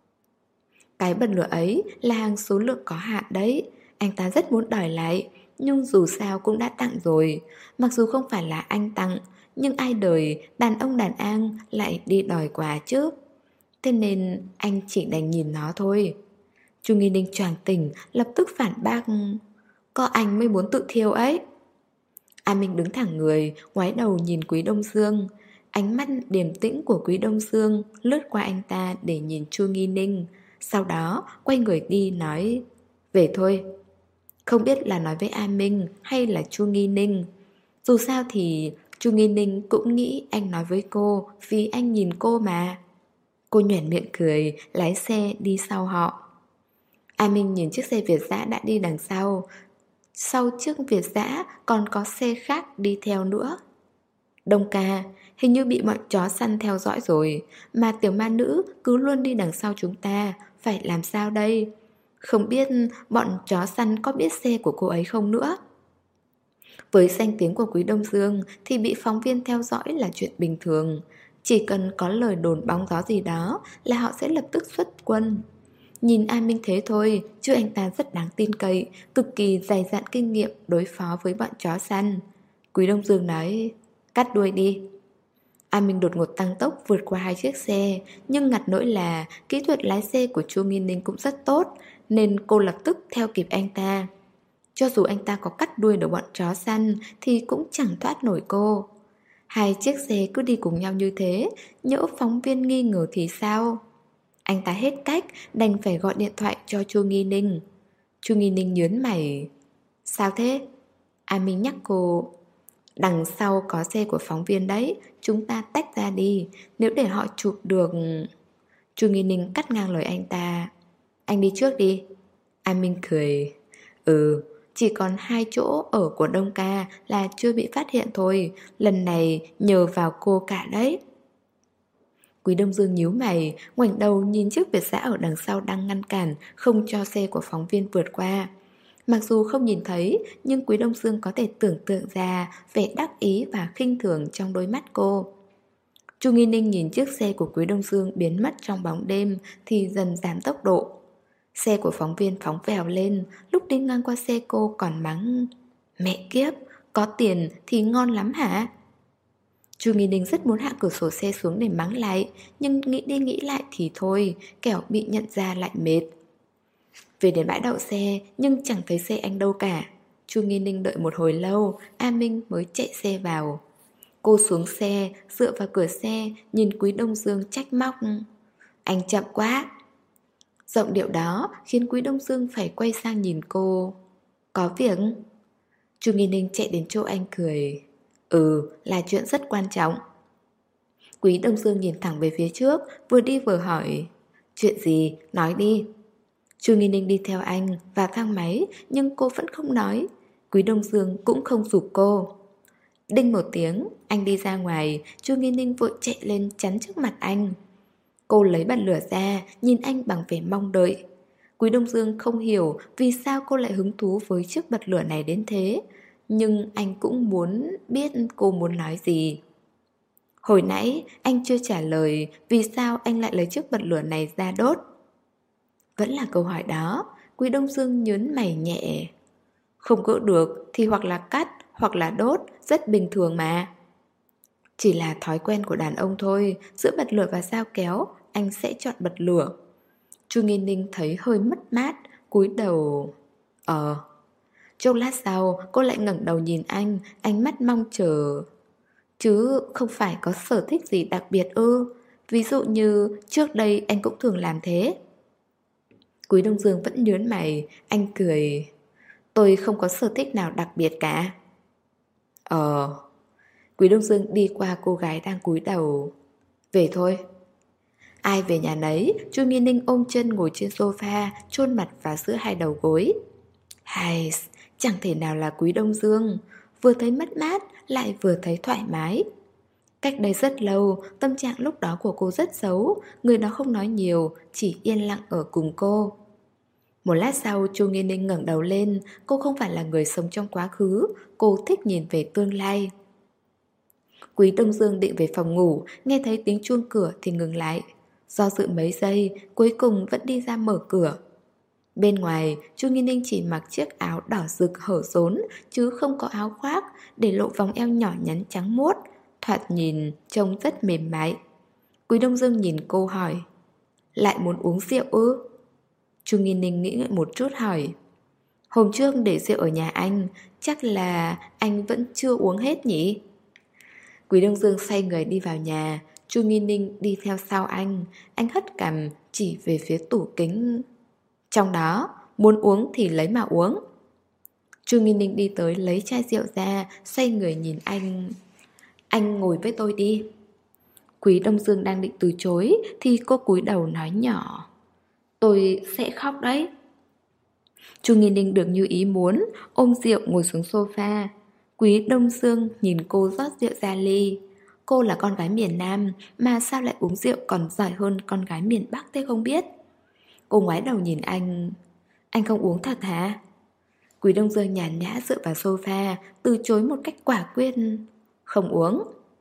Cái bật lửa ấy là hàng số lượng có hạn đấy. Anh ta rất muốn đòi lại, nhưng dù sao cũng đã tặng rồi. Mặc dù không phải là anh tặng, nhưng ai đời đàn ông đàn an lại đi đòi quà chứ. Thế nên anh chỉ đành nhìn nó thôi. Chu Nghi Ninh choàng tỉnh, lập tức phản bác: Có anh mới muốn tự thiêu ấy. A Minh đứng thẳng người, ngoái đầu nhìn Quý Đông Dương. Ánh mắt điềm tĩnh của Quý Đông Dương lướt qua anh ta để nhìn Chu Nghi Ninh. Sau đó quay người đi nói: Về thôi. Không biết là nói với A Minh hay là Chu Nghi Ninh. Dù sao thì Chu Nghi Ninh cũng nghĩ anh nói với cô vì anh nhìn cô mà. Cô nhoẻn miệng cười, lái xe đi sau họ. A Minh nhìn chiếc xe Việt dã đã đi đằng sau. Sau chiếc Việt dã còn có xe khác đi theo nữa. Đông ca, hình như bị bọn chó săn theo dõi rồi. Mà tiểu ma nữ cứ luôn đi đằng sau chúng ta. Phải làm sao đây? Không biết bọn chó săn có biết xe của cô ấy không nữa. Với danh tiếng của Quý Đông Dương thì bị phóng viên theo dõi là chuyện bình thường. Chỉ cần có lời đồn bóng gió gì đó là họ sẽ lập tức xuất quân. Nhìn A Minh thế thôi, chứ anh ta rất đáng tin cậy, cực kỳ dày dặn kinh nghiệm đối phó với bọn chó săn. Quý Đông Dương nói: Cắt đuôi đi. A Minh đột ngột tăng tốc vượt qua hai chiếc xe, nhưng ngặt nỗi là kỹ thuật lái xe của Chu Nghi Ninh cũng rất tốt, nên cô lập tức theo kịp anh ta. Cho dù anh ta có cắt đuôi được bọn chó săn thì cũng chẳng thoát nổi cô. Hai chiếc xe cứ đi cùng nhau như thế, nhỡ phóng viên nghi ngờ thì sao? Anh ta hết cách, đành phải gọi điện thoại cho Chu Nghi Ninh. Chu Nghi Ninh nhớn mày: Sao thế? A Minh nhắc cô: Đằng sau có xe của phóng viên đấy, chúng ta tách ra đi, nếu để họ chụp được... Chu Nghi Ninh cắt ngang lời anh ta: Anh đi trước đi. A Minh cười: Ừ, chỉ còn hai chỗ ở của Đông ca là chưa bị phát hiện thôi. Lần này nhờ vào cô cả đấy. Quý Đông Dương nhíu mày, ngoảnh đầu nhìn chiếc Việt dã ở đằng sau đang ngăn cản, không cho xe của phóng viên vượt qua. Mặc dù không nhìn thấy, nhưng Quý Đông Dương có thể tưởng tượng ra vẻ đắc ý và khinh thường trong đôi mắt cô. Chu Nghi Ninh nhìn chiếc xe của Quý Đông Dương biến mất trong bóng đêm thì dần giảm tốc độ. Xe của phóng viên phóng vèo lên, lúc đi ngang qua xe cô còn mắng: Mẹ kiếp, có tiền thì ngon lắm hả? Chu Nghi Ninh rất muốn hạ cửa sổ xe xuống để mắng lại, nhưng nghĩ đi nghĩ lại thì thôi, kẻo bị nhận ra lại mệt. Về đến bãi đậu xe nhưng chẳng thấy xe anh đâu cả. Chu Nghi Ninh đợi một hồi lâu, A Minh mới chạy xe vào. Cô xuống xe, dựa vào cửa xe, nhìn Quý Đông Dương trách móc: Anh chậm quá. Giọng điệu đó khiến Quý Đông Dương phải quay sang nhìn cô: Có việc? Chu Nghi Ninh chạy đến chỗ anh cười: Ừ, là chuyện rất quan trọng. Quý Đông Dương nhìn thẳng về phía trước, vừa đi vừa hỏi: Chuyện gì? Nói đi. Chu Nghi Ninh đi theo anh vào thang máy, nhưng cô vẫn không nói. Quý Đông Dương cũng không giục cô. Đinh một tiếng, anh đi ra ngoài. Chu Nghi Ninh vội chạy lên chắn trước mặt anh. Cô lấy bật lửa ra, nhìn anh bằng vẻ mong đợi. Quý Đông Dương không hiểu vì sao cô lại hứng thú với chiếc bật lửa này đến thế, nhưng anh cũng muốn biết cô muốn nói gì. Hồi nãy anh chưa trả lời vì sao anh lại lấy chiếc bật lửa này ra đốt. Vẫn là câu hỏi đó, Quý Đông Dương nhớn mày nhẹ. Không gỡ được thì hoặc là cắt hoặc là đốt, rất bình thường mà. Chỉ là thói quen của đàn ông thôi, giữa bật lửa và dao kéo, anh sẽ chọn bật lửa. Chu Nghi Ninh thấy hơi mất mát, cúi đầu. Ờ. Chốc lát sau, cô lại ngẩng đầu nhìn anh, ánh mắt mong chờ. Chứ không phải có sở thích gì đặc biệt ư? Ví dụ như trước đây anh cũng thường làm thế. Quý Đông Dương vẫn nhớn mày, anh cười. Tôi không có sở thích nào đặc biệt cả. Ờ. Quý Đông Dương đi qua cô gái đang cúi đầu. Về thôi. Ai về nhà nấy, Chu Nghi Ninh ôm chân ngồi trên sofa, chôn mặt vào giữa hai đầu gối. Hay, chẳng thể nào là Quý Đông Dương. Vừa thấy mất mát, lại vừa thấy thoải mái. Cách đây rất lâu, tâm trạng lúc đó của cô rất xấu. Người đó không nói nhiều, chỉ yên lặng ở cùng cô. Một lát sau, Chu Nghi Ninh ngẩng đầu lên. Cô không phải là người sống trong quá khứ, cô thích nhìn về tương lai. Quý Đông Dương định về phòng ngủ, nghe thấy tiếng chuông cửa thì ngừng lại. Do dự mấy giây, cuối cùng vẫn đi ra mở cửa. Bên ngoài, Chu Nghi Ninh chỉ mặc chiếc áo đỏ rực hở rốn, chứ không có áo khoác, để lộ vòng eo nhỏ nhắn trắng muốt, thoạt nhìn trông rất mềm mại. Quý Đông Dương nhìn cô hỏi, lại muốn uống rượu ư? Chu Nghi Ninh nghĩ ngợi một chút hỏi, hôm trước để rượu ở nhà anh, chắc là anh vẫn chưa uống hết nhỉ? Quý Đông Dương xoay người đi vào nhà, Chu Nghi Ninh đi theo sau anh. Anh hất cằm chỉ về phía tủ kính. Trong đó, muốn uống thì lấy mà uống. Chu Nghi Ninh đi tới lấy chai rượu ra, xoay người nhìn anh. Anh ngồi với tôi đi. Quý Đông Dương đang định từ chối thì cô cúi đầu nói nhỏ, tôi sẽ khóc đấy. Chu Nghi Ninh được như ý muốn, ôm rượu ngồi xuống sofa. Quý Đông Dương nhìn cô rót rượu ra ly. Cô là con gái miền Nam, mà sao lại uống rượu còn giỏi hơn con gái miền Bắc thế không biết. Cô ngoái đầu nhìn anh. Anh không uống thật hả? Quý Đông Dương nhàn nhã dựa vào sofa, từ chối một cách quả quyết. Không uống.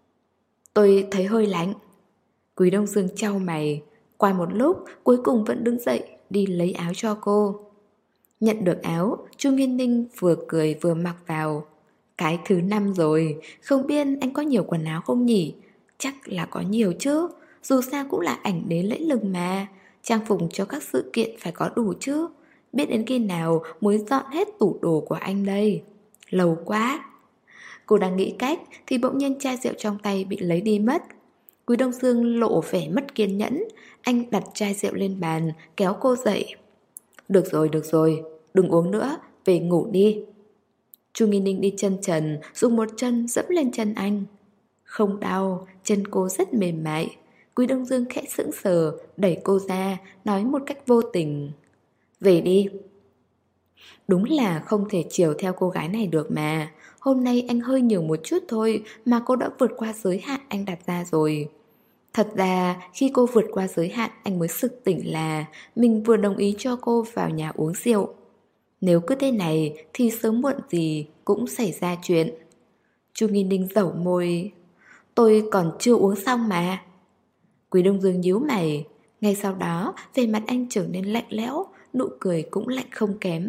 Tôi thấy hơi lạnh. Quý Đông Dương chau mày. Qua một lúc, cuối cùng vẫn đứng dậy, đi lấy áo cho cô. Nhận được áo, Chu Nghiên Ninh vừa cười vừa mặc vào. Cái thứ năm rồi, không biết anh có nhiều quần áo không nhỉ? Chắc là có nhiều chứ, dù sao cũng là ảnh đế lẫy lừng mà. Trang phục cho các sự kiện phải có đủ chứ. Biết đến khi nào mới dọn hết tủ đồ của anh đây? Lâu quá. Cô đang nghĩ cách thì bỗng nhiên chai rượu trong tay bị lấy đi mất. Quý Đông Dương lộ vẻ mất kiên nhẫn. Anh đặt chai rượu lên bàn, kéo cô dậy. Được rồi, được rồi, đừng uống nữa, về ngủ đi. Chu Nghi Ninh đi chân trần, dùng một chân dẫm lên chân anh. Không đau, chân cô rất mềm mại. Quý Đông Dương khẽ sững sờ, đẩy cô ra, nói một cách vô tình. Về đi. Đúng là không thể chiều theo cô gái này được mà. Hôm nay anh hơi nhiều một chút thôi mà cô đã vượt qua giới hạn anh đặt ra rồi. Thật ra khi cô vượt qua giới hạn anh mới sực tỉnh là mình vừa đồng ý cho cô vào nhà uống rượu. Nếu cứ thế này thì sớm muộn gì cũng xảy ra chuyện. Chu Nghi Ninh dẩu môi. Tôi còn chưa uống xong mà. Quý Đông Dương nhíu mày. Ngay sau đó vẻ mặt anh trở nên lạnh lẽo, nụ cười cũng lạnh không kém.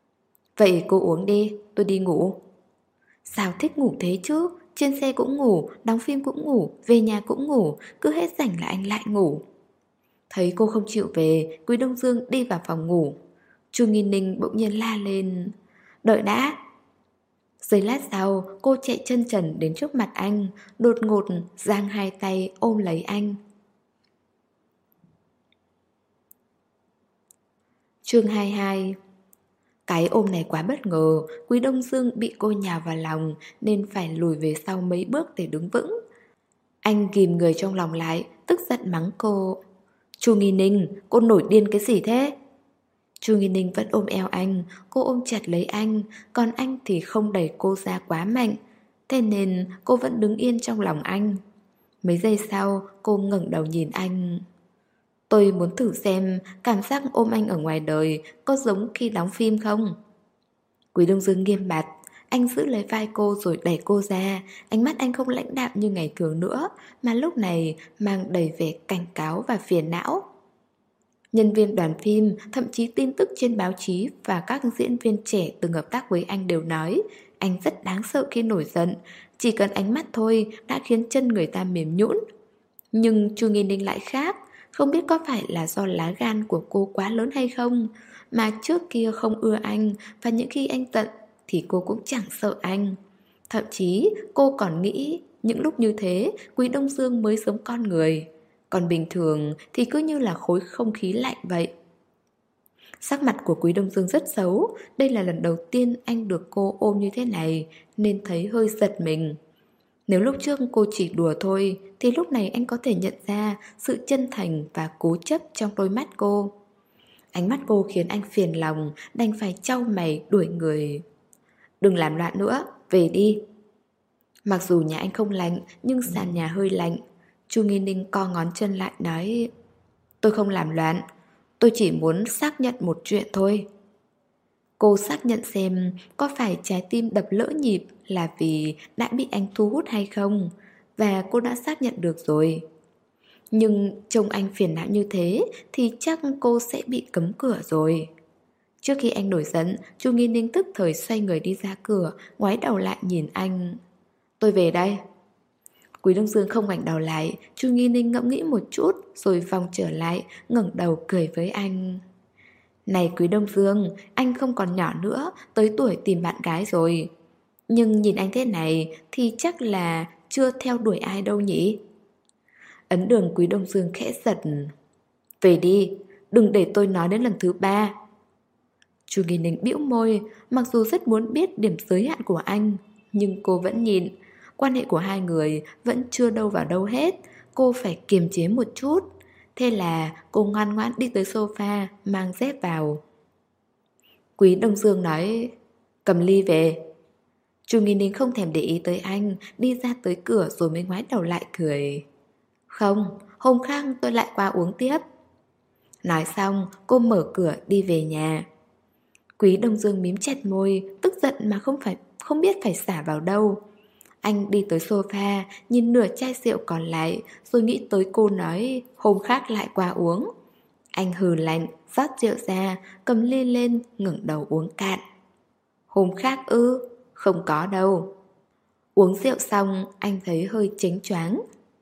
Vậy cô uống đi, tôi đi ngủ. Sao thích ngủ thế chứ? Trên xe cũng ngủ, đóng phim cũng ngủ, về nhà cũng ngủ, cứ hết rảnh là anh lại ngủ. Thấy cô không chịu về, Quý Đông Dương đi vào phòng ngủ. Chu Nghi Ninh bỗng nhiên la lên. Đợi đã. Giây lát sau, cô chạy chân trần đến trước mặt anh, đột ngột giang hai tay ôm lấy anh. Chương hai mươi hai. Cái ôm này quá bất ngờ, Quý Đông Dương bị cô nhào vào lòng nên phải lùi về sau mấy bước để đứng vững. Anh ghìm người trong lòng lại, tức giận mắng cô. Chu Nghi Ninh, cô nổi điên cái gì thế? Chu Nghi Ninh vẫn ôm eo anh, cô ôm chặt lấy anh, còn anh thì không đẩy cô ra quá mạnh. Thế nên cô vẫn đứng yên trong lòng anh. Mấy giây sau, cô ngẩng đầu nhìn anh. Tôi muốn thử xem cảm giác ôm anh ở ngoài đời có giống khi đóng phim không? Quý Đông Dương nghiêm mặt. Anh giữ lấy vai cô rồi đẩy cô ra. Ánh mắt anh không lãnh đạm như ngày thường nữa, mà lúc này mang đầy vẻ cảnh cáo và phiền não. Nhân viên đoàn phim, thậm chí tin tức trên báo chí và các diễn viên trẻ từng hợp tác với anh đều nói anh rất đáng sợ khi nổi giận, chỉ cần ánh mắt thôi đã khiến chân người ta mềm nhũn. Nhưng Chu Nghi Ninh lại khác, không biết có phải là do lá gan của cô quá lớn hay không, mà trước kia không ưa anh và những khi anh giận thì cô cũng chẳng sợ anh. Thậm chí cô còn nghĩ những lúc như thế Quý Đông Dương mới giống con người, còn bình thường thì cứ như là khối không khí lạnh vậy. Sắc mặt của Quý Đông Dương rất xấu, đây là lần đầu tiên anh được cô ôm như thế này nên thấy hơi giật mình. Nếu lúc trước cô chỉ đùa thôi thì lúc này anh có thể nhận ra sự chân thành và cố chấp trong đôi mắt cô. Ánh mắt cô khiến anh phiền lòng, đành phải chau mày đuổi người. Đừng làm loạn nữa, về đi. Mặc dù nhà anh không lạnh nhưng sàn nhà hơi lạnh. Chu Nghi Ninh co ngón chân lại nói: tôi không làm loạn, tôi chỉ muốn xác nhận một chuyện thôi. Cô xác nhận xem có phải trái tim đập lỡ nhịp là vì đã bị anh thu hút hay không, và cô đã xác nhận được rồi. Nhưng trông anh phiền não như thế thì chắc cô sẽ bị cấm cửa rồi. Trước khi anh nổi giận, Chu Nghi Ninh tức thời xoay người đi ra cửa, ngoái đầu lại nhìn anh. Tôi về đây. Quý Đông Dương không ngoảnh đầu lại, Chu Nghi Ninh ngẫm nghĩ một chút rồi vòng trở lại, ngẩng đầu cười với anh. Này Quý Đông Dương, anh không còn nhỏ nữa, tới tuổi tìm bạn gái rồi. Nhưng nhìn anh thế này thì chắc là chưa theo đuổi ai đâu nhỉ? Ấn Đường Quý Đông Dương khẽ giật. Về đi, đừng để tôi nói đến lần thứ ba. Chu Nghi Ninh bĩu môi, mặc dù rất muốn biết điểm giới hạn của anh, nhưng cô vẫn nhịn. Quan hệ của hai người vẫn chưa đâu vào đâu hết, cô phải kiềm chế một chút. Thế là cô ngoan ngoãn đi tới sofa, mang dép vào. Quý Đông Dương nói: cầm ly về. Chu Nghi Ninh không thèm để ý tới anh, đi ra tới cửa rồi mới ngoái đầu lại cười. Không, hôm khác tôi lại qua uống tiếp. Nói xong, cô mở cửa đi về nhà. Quý Đông Dương mím chặt môi, tức giận mà không phải không biết phải xả vào đâu. Anh đi tới sofa, nhìn nửa chai rượu còn lại, rồi nghĩ tới cô nói hôm khác lại qua uống. Anh hừ lạnh, rót rượu ra, cầm ly lên, ngẩng đầu uống cạn. Hôm khác ư? Không có đâu. Uống rượu xong, anh thấy hơi chánh choáng.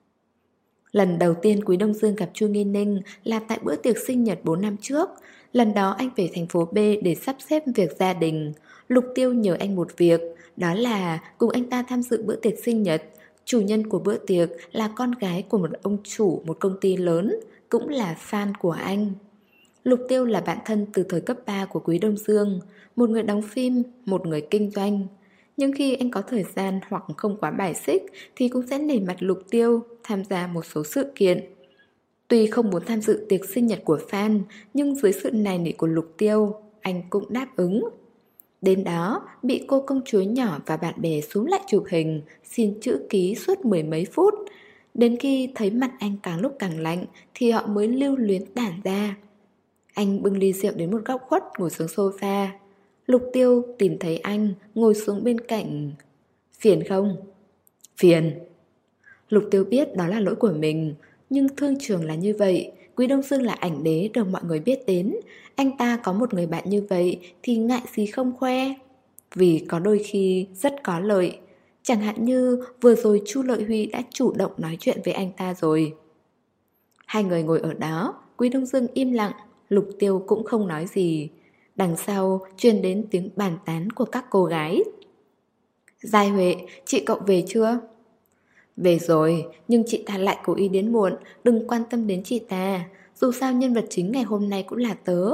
Lần đầu tiên Quý Đông Dương gặp Chu Nghi Ninh là tại bữa tiệc sinh nhật bốn năm trước. Lần đó anh về thành phố B để sắp xếp việc gia đình. Lục Tiêu nhờ anh một việc, đó là cùng anh ta tham dự bữa tiệc sinh nhật. Chủ nhân của bữa tiệc là con gái của một ông chủ một công ty lớn, cũng là fan của anh. Lục Tiêu là bạn thân từ thời cấp ba của Quý Đông Dương, một người đóng phim, một người kinh doanh. Nhưng khi anh có thời gian hoặc không quá bài xích thì cũng sẽ nể mặt Lục Tiêu tham gia một số sự kiện. Tuy không muốn tham dự tiệc sinh nhật của fan, nhưng dưới sự nài nỉ của Lục Tiêu, anh cũng đáp ứng. Đến đó, bị cô công chúa nhỏ và bạn bè xúm lại chụp hình, xin chữ ký suốt mười mấy phút. Đến khi thấy mặt anh càng lúc càng lạnh thì họ mới lưu luyến tản ra. Anh bưng ly rượu đến một góc khuất ngồi xuống sofa. Lục Tiêu tìm thấy anh ngồi xuống bên cạnh. Phiền không? Phiền. Lục Tiêu biết đó là lỗi của mình, nhưng thương trường là như vậy. Quý Đông Dương là ảnh đế được mọi người biết đến. Anh ta có một người bạn như vậy thì ngại gì không khoe. Vì có đôi khi rất có lợi. Chẳng hạn như vừa rồi Chu Lợi Huy đã chủ động nói chuyện với anh ta rồi. Hai người ngồi ở đó, Quý Đông Dương im lặng, Lục Tiêu cũng không nói gì. Đằng sau truyền đến tiếng bàn tán của các cô gái. Giai Huệ, chị cậu về chưa? Về rồi, nhưng chị ta lại cố ý đến muộn, đừng quan tâm đến chị ta. Dù sao nhân vật chính ngày hôm nay cũng là tớ.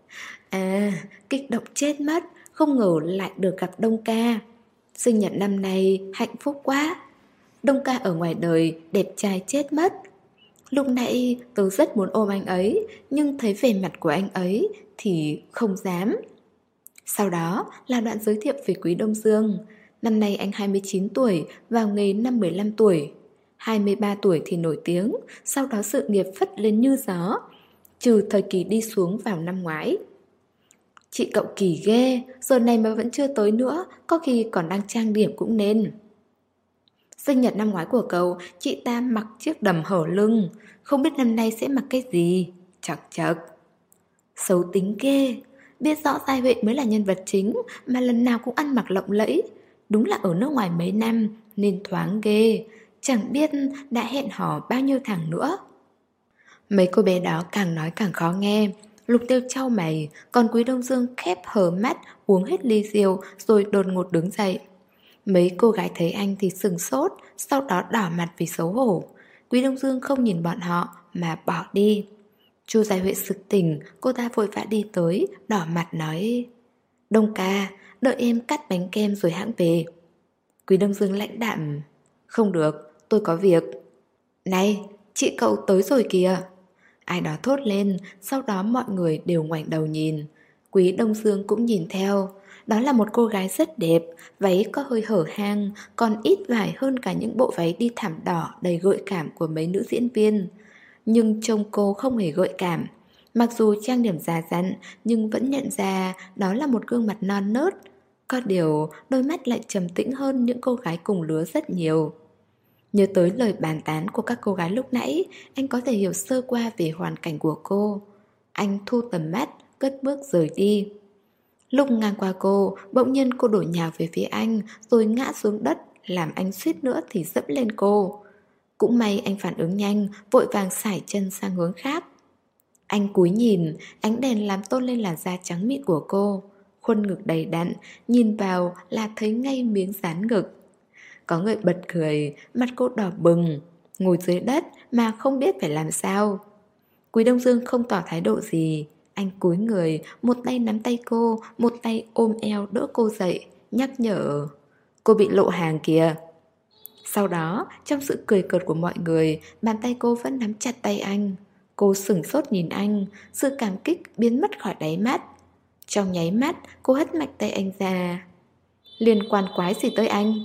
À, kích động chết mất, không ngờ lại được gặp Đông Ca. Sinh nhật năm nay hạnh phúc quá. Đông Ca ở ngoài đời đẹp trai chết mất. Lúc nãy tớ rất muốn ôm anh ấy, nhưng thấy vẻ mặt của anh ấy thì không dám. Sau đó là đoạn giới thiệu về Quý Đông Dương. Năm nay anh hai mươi chín tuổi, vào nghề năm mười lăm tuổi. hai mươi ba tuổi thì nổi tiếng, sau đó sự nghiệp phất lên như gió, trừ thời kỳ đi xuống vào năm ngoái. Chị cậu kỳ ghê, giờ này mà vẫn chưa tới nữa, có khi còn đang trang điểm cũng nên. Sinh nhật năm ngoái của cậu, chị ta mặc chiếc đầm hở lưng, không biết năm nay sẽ mặc cái gì. Chật chật. Xấu tính ghê, biết rõ Giai Huệ mới là nhân vật chính mà lần nào cũng ăn mặc lộng lẫy. Đúng là ở nước ngoài mấy năm nên thoáng ghê, chẳng biết đã hẹn hò bao nhiêu thằng nữa. Mấy cô bé đó càng nói càng khó nghe. Lục Tiêu chau mày, còn Quý Đông Dương khép hờ mắt uống hết ly rượu rồi đột ngột đứng dậy. Mấy cô gái thấy anh thì sừng sốt, sau đó đỏ mặt vì xấu hổ. Quý Đông Dương không nhìn bọn họ mà bỏ đi. Chu Giai Huệ sực tỉnh, cô ta vội vã đi tới, đỏ mặt nói: Đông ca, đợi em cắt bánh kem rồi hãng về. Quý Đông Dương lãnh đạm: Không được, tôi có việc. Này, chị cậu tới rồi kìa. Ai đó thốt lên, sau đó mọi người đều ngoảnh đầu nhìn. Quý Đông Dương cũng nhìn theo. Đó là một cô gái rất đẹp, váy có hơi hở hang, còn ít vải hơn cả những bộ váy đi thảm đỏ đầy gợi cảm của mấy nữ diễn viên. Nhưng trông cô không hề gợi cảm. Mặc dù trang điểm già dặn, nhưng vẫn nhận ra đó là một gương mặt non nớt. Có điều, đôi mắt lại trầm tĩnh hơn những cô gái cùng lứa rất nhiều. Nhớ tới lời bàn tán của các cô gái lúc nãy, anh có thể hiểu sơ qua về hoàn cảnh của cô. Anh thu tầm mắt, cất bước rời đi. Lúc ngang qua cô, bỗng nhiên cô đổ nhào về phía anh, rồi ngã xuống đất, làm anh suýt nữa thì dẫm lên cô. Cũng may anh phản ứng nhanh, vội vàng sải chân sang hướng khác. Anh cúi nhìn, ánh đèn làm tôn lên làn da trắng mịn của cô. Khuôn ngực đầy đặn, nhìn vào là thấy ngay miếng dán ngực. Có người bật cười, mặt cô đỏ bừng, ngồi dưới đất mà không biết phải làm sao. Quý Đông Dương không tỏ thái độ gì. Anh cúi người, một tay nắm tay cô, một tay ôm eo đỡ cô dậy, nhắc nhở: Cô bị lộ hàng kìa. Sau đó, trong sự cười cợt của mọi người, bàn tay cô vẫn nắm chặt tay anh. Cô sửng sốt nhìn anh, sự cảm kích biến mất khỏi đáy mắt. Trong nháy mắt, cô hất mạnh tay anh ra. Liên quan quái gì tới anh?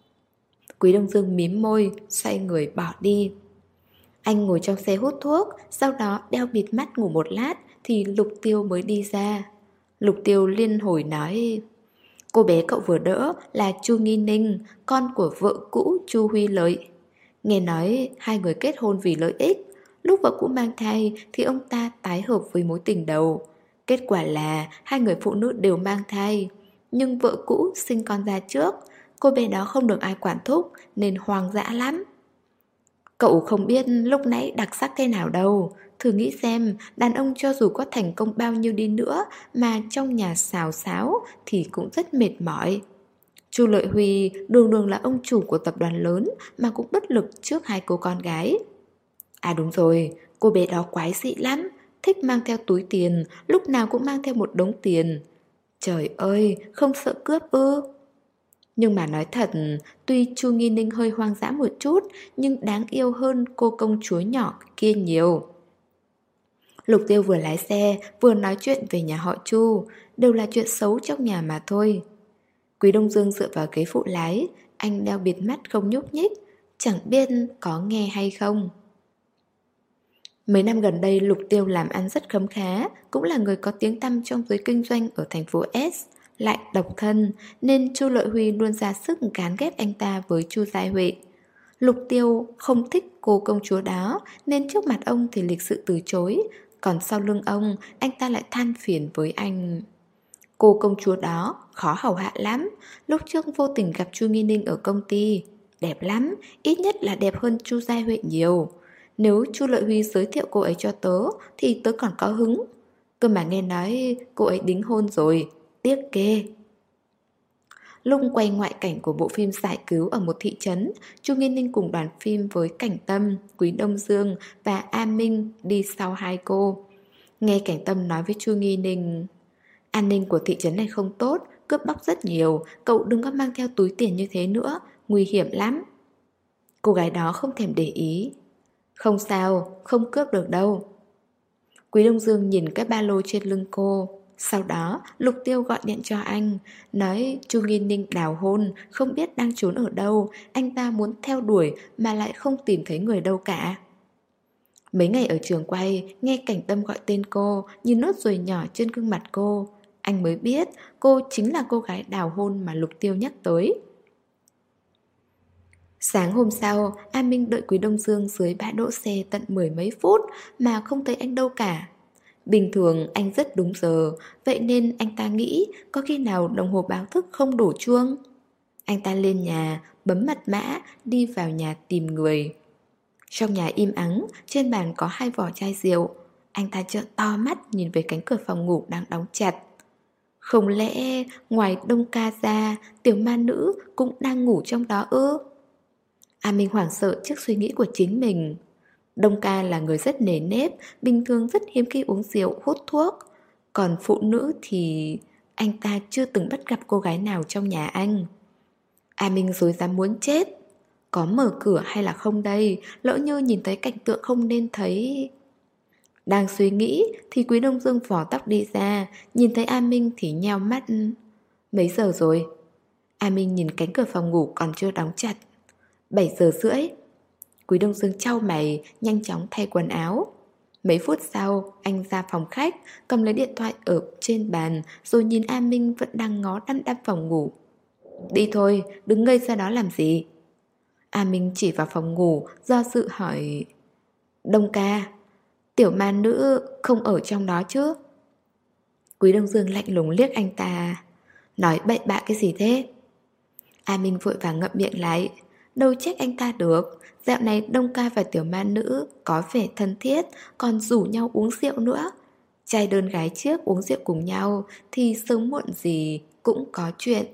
Quý Đông Dương mím môi, xoay người bỏ đi. Anh ngồi trong xe hút thuốc, sau đó đeo bịt mắt ngủ một lát thì Lục Tiêu mới đi ra. Lục Tiêu liên hồi nói: Cô bé cậu vừa đỡ là Chu Nghi Ninh, con của vợ cũ Chu Huy Lợi. Nghe nói hai người kết hôn vì lợi ích. Lúc vợ cũ mang thai thì ông ta tái hợp với mối tình đầu. Kết quả là hai người phụ nữ đều mang thai. Nhưng vợ cũ sinh con ra trước. Cô bé đó không được ai quản thúc nên hoang dã lắm. Cậu không biết lúc nãy đặc sắc thế nào đâu. Thử nghĩ xem, đàn ông cho dù có thành công bao nhiêu đi nữa mà trong nhà xào xáo thì cũng rất mệt mỏi. Chu Lợi Huy đường đường là ông chủ của tập đoàn lớn mà cũng bất lực trước hai cô con gái. À đúng rồi, cô bé đó quái dị lắm, thích mang theo túi tiền, lúc nào cũng mang theo một đống tiền. Trời ơi, không sợ cướp ư? Nhưng mà nói thật, tuy Chu Nghi Ninh hơi hoang dã một chút, nhưng đáng yêu hơn cô công chúa nhỏ kia nhiều. Lục Tiêu vừa lái xe, vừa nói chuyện về nhà họ Chu, đều là chuyện xấu trong nhà mà thôi. Quý Đông Dương dựa vào ghế phụ lái, anh đeo bịt mắt không nhúc nhích, chẳng biết có nghe hay không. Mấy năm gần đây Lục Tiêu làm ăn rất khấm khá, cũng là người có tiếng tăm trong giới kinh doanh ở thành phố S, lại độc thân, nên Chu Lợi Huy luôn ra sức gán ghép anh ta với Chu Giai Huệ. Lục Tiêu không thích cô công chúa đó, nên trước mặt ông thì lịch sự từ chối, còn sau lưng ông, anh ta lại than phiền với anh. Cô công chúa đó khó hầu hạ lắm, lúc trước vô tình gặp Chu Nghi Ninh ở công ty. Đẹp lắm, ít nhất là đẹp hơn Chu Giai Huệ nhiều. Nếu Chu Lợi Huy giới thiệu cô ấy cho tớ thì tớ còn có hứng. Cơ mà nghe nói cô ấy đính hôn rồi, tiếc ghê. Lúc quay ngoại cảnh của bộ phim giải cứu ở một thị trấn, Chu Nghi Ninh cùng đoàn phim với Cảnh Tâm, Quý Đông Dương và A Minh đi sau hai cô. Nghe Cảnh Tâm nói với Chu Nghi Ninh: An ninh của thị trấn này không tốt, cướp bóc rất nhiều, cậu đừng có mang theo túi tiền như thế nữa, nguy hiểm lắm. Cô gái đó không thèm để ý. Không sao, không cướp được đâu. Quý Đông Dương nhìn cái ba lô trên lưng cô. Sau đó Lục Tiêu gọi điện cho anh, nói Chu Nghi Ninh đào hôn, không biết đang trốn ở đâu, anh ta muốn theo đuổi mà lại không tìm thấy người đâu cả. Mấy ngày ở trường quay, nghe Cảnh Tâm gọi tên cô, nhìn nốt ruồi nhỏ trên gương mặt cô, anh mới biết cô chính là cô gái đào hôn mà Lục Tiêu nhắc tới. Sáng hôm sau, A Minh đợi Quý Đông Dương dưới bãi đỗ xe tận mười mấy phút mà không thấy anh đâu cả. Bình thường anh rất đúng giờ, vậy nên anh ta nghĩ có khi nào đồng hồ báo thức không đổ chuông. Anh ta lên nhà, bấm mật mã, đi vào nhà tìm người. Trong nhà im ắng, trên bàn có hai vỏ chai rượu. Anh ta trợn to mắt nhìn về cánh cửa phòng ngủ đang đóng chặt. Không lẽ ngoài Đông Ca ra, tiểu ma nữ cũng đang ngủ trong đó ư? A Minh hoảng sợ trước suy nghĩ của chính mình. Đông Ca là người rất nề nếp, bình thường rất hiếm khi uống rượu, hút thuốc. Còn phụ nữ thì anh ta chưa từng bắt gặp cô gái nào trong nhà anh. A Minh rối rắm muốn chết. Có mở cửa hay là không đây, lỡ như nhìn thấy cảnh tượng không nên thấy. Đang suy nghĩ thì Quý Đông Dương vò tóc đi ra, nhìn thấy A Minh thì nheo mắt. Mấy giờ rồi? A Minh nhìn cánh cửa phòng ngủ còn chưa đóng chặt. Bảy giờ rưỡi. Quý Đông Dương chau mày, nhanh chóng thay quần áo. Mấy phút sau, anh ra phòng khách, cầm lấy điện thoại ở trên bàn, rồi nhìn A Minh vẫn đang ngó đăm đăm phòng ngủ. Đi thôi, đừng ngây ra đó làm gì. A Minh chỉ vào phòng ngủ, do dự hỏi. Đông Ca, tiểu ma nữ không ở trong đó chứ? Quý Đông Dương lạnh lùng liếc anh ta. Nói bậy bạ cái gì thế? A Minh vội vàng ngậm miệng lại. Đâu trách anh ta được. Dạo này Đông Ca và tiểu ma nữ có vẻ thân thiết, còn rủ nhau uống rượu nữa. Trai đơn gái trước uống rượu cùng nhau thì sớm muộn gì cũng có chuyện.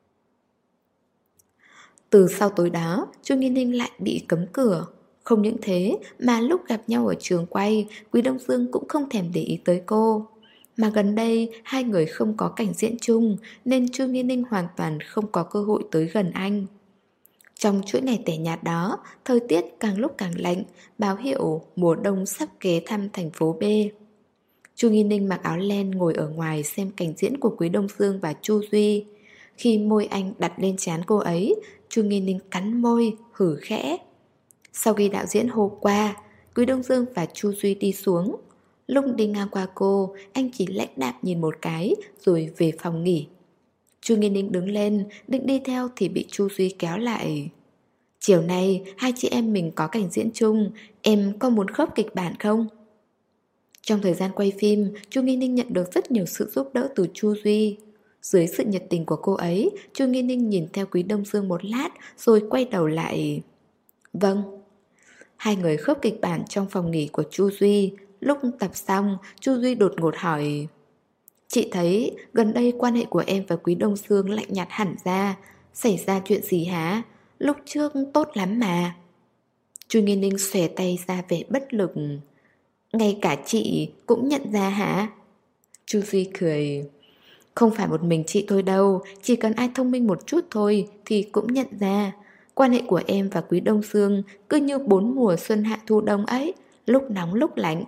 Từ sau tối đó, Chu Nghi Ninh lại bị cấm cửa. Không những thế mà lúc gặp nhau ở trường quay, Quý Đông Dương cũng không thèm để ý tới cô. Mà gần đây hai người không có cảnh diễn chung, nên Chu Nghi Ninh hoàn toàn không có cơ hội tới gần anh. Trong chuỗi ngày tẻ nhạt đó, thời tiết càng lúc càng lạnh, báo hiệu mùa đông sắp ghé thăm thành phố B. Chu Nghi Ninh mặc áo len ngồi ở ngoài xem cảnh diễn của Quý Đông Dương và Chu Duy. Khi môi anh đặt lên trán cô ấy, Chu Nghi Ninh cắn môi, hử khẽ. Sau khi đạo diễn hô qua, Quý Đông Dương và Chu Duy đi xuống. Lúc đi ngang qua cô, anh chỉ lãnh đạm nhìn một cái rồi về phòng nghỉ. Chu Nghi Ninh đứng lên, định đi theo thì bị Chu Duy kéo lại. Chiều nay hai chị em mình có cảnh diễn chung, em có muốn khớp kịch bản không? Trong thời gian quay phim, Chu Nghi Ninh nhận được rất nhiều sự giúp đỡ từ Chu Duy. Dưới sự nhiệt tình của cô ấy, Chu Nghi Ninh nhìn theo Quý Đông Dương một lát rồi quay đầu lại. Vâng. Hai người khớp kịch bản trong phòng nghỉ của Chu Duy. Lúc tập xong, Chu Duy đột ngột hỏi. Chị thấy gần đây quan hệ của em và Quý Đông Dương lạnh nhạt hẳn ra. Xảy ra chuyện gì hả? Lúc trước tốt lắm mà. Chu Nghi Ninh xòe tay ra vẻ bất lực. Ngay cả chị cũng nhận ra hả? Chu Duy cười. Không phải một mình chị thôi đâu, chỉ cần ai thông minh một chút thôi thì cũng nhận ra. Quan hệ của em và Quý Đông Dương cứ như bốn mùa xuân hạ thu đông ấy, lúc nóng lúc lạnh.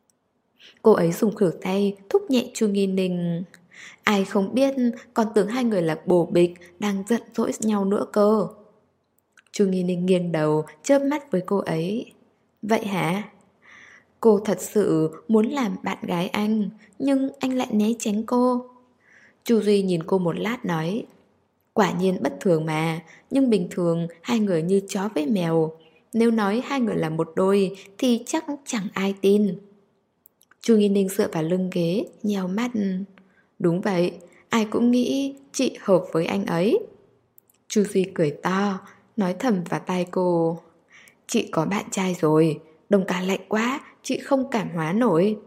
Cô ấy dùng khử tay thúc nhẹ Chu Nghi Ninh. Ai không biết, còn tưởng hai người là bồ bịch đang giận dỗi nhau nữa cơ. Chu Nghi Ninh nghiêng đầu, chớp mắt với cô ấy. Vậy hả? Cô thật sự muốn làm bạn gái anh, nhưng anh lại né tránh cô. Chu Duy nhìn cô một lát nói. Quả nhiên bất thường mà, nhưng bình thường hai người như chó với mèo. Nếu nói hai người là một đôi thì chắc chẳng ai tin. Chu Nghi Ninh dựa vào lưng ghế, nheo mắt. Đúng vậy, ai cũng nghĩ chị hợp với anh ấy. Chu Duy cười to, nói thầm vào tai cô. Chị có bạn trai rồi, Đông Ca lạnh quá, chị không cảm hóa nổi.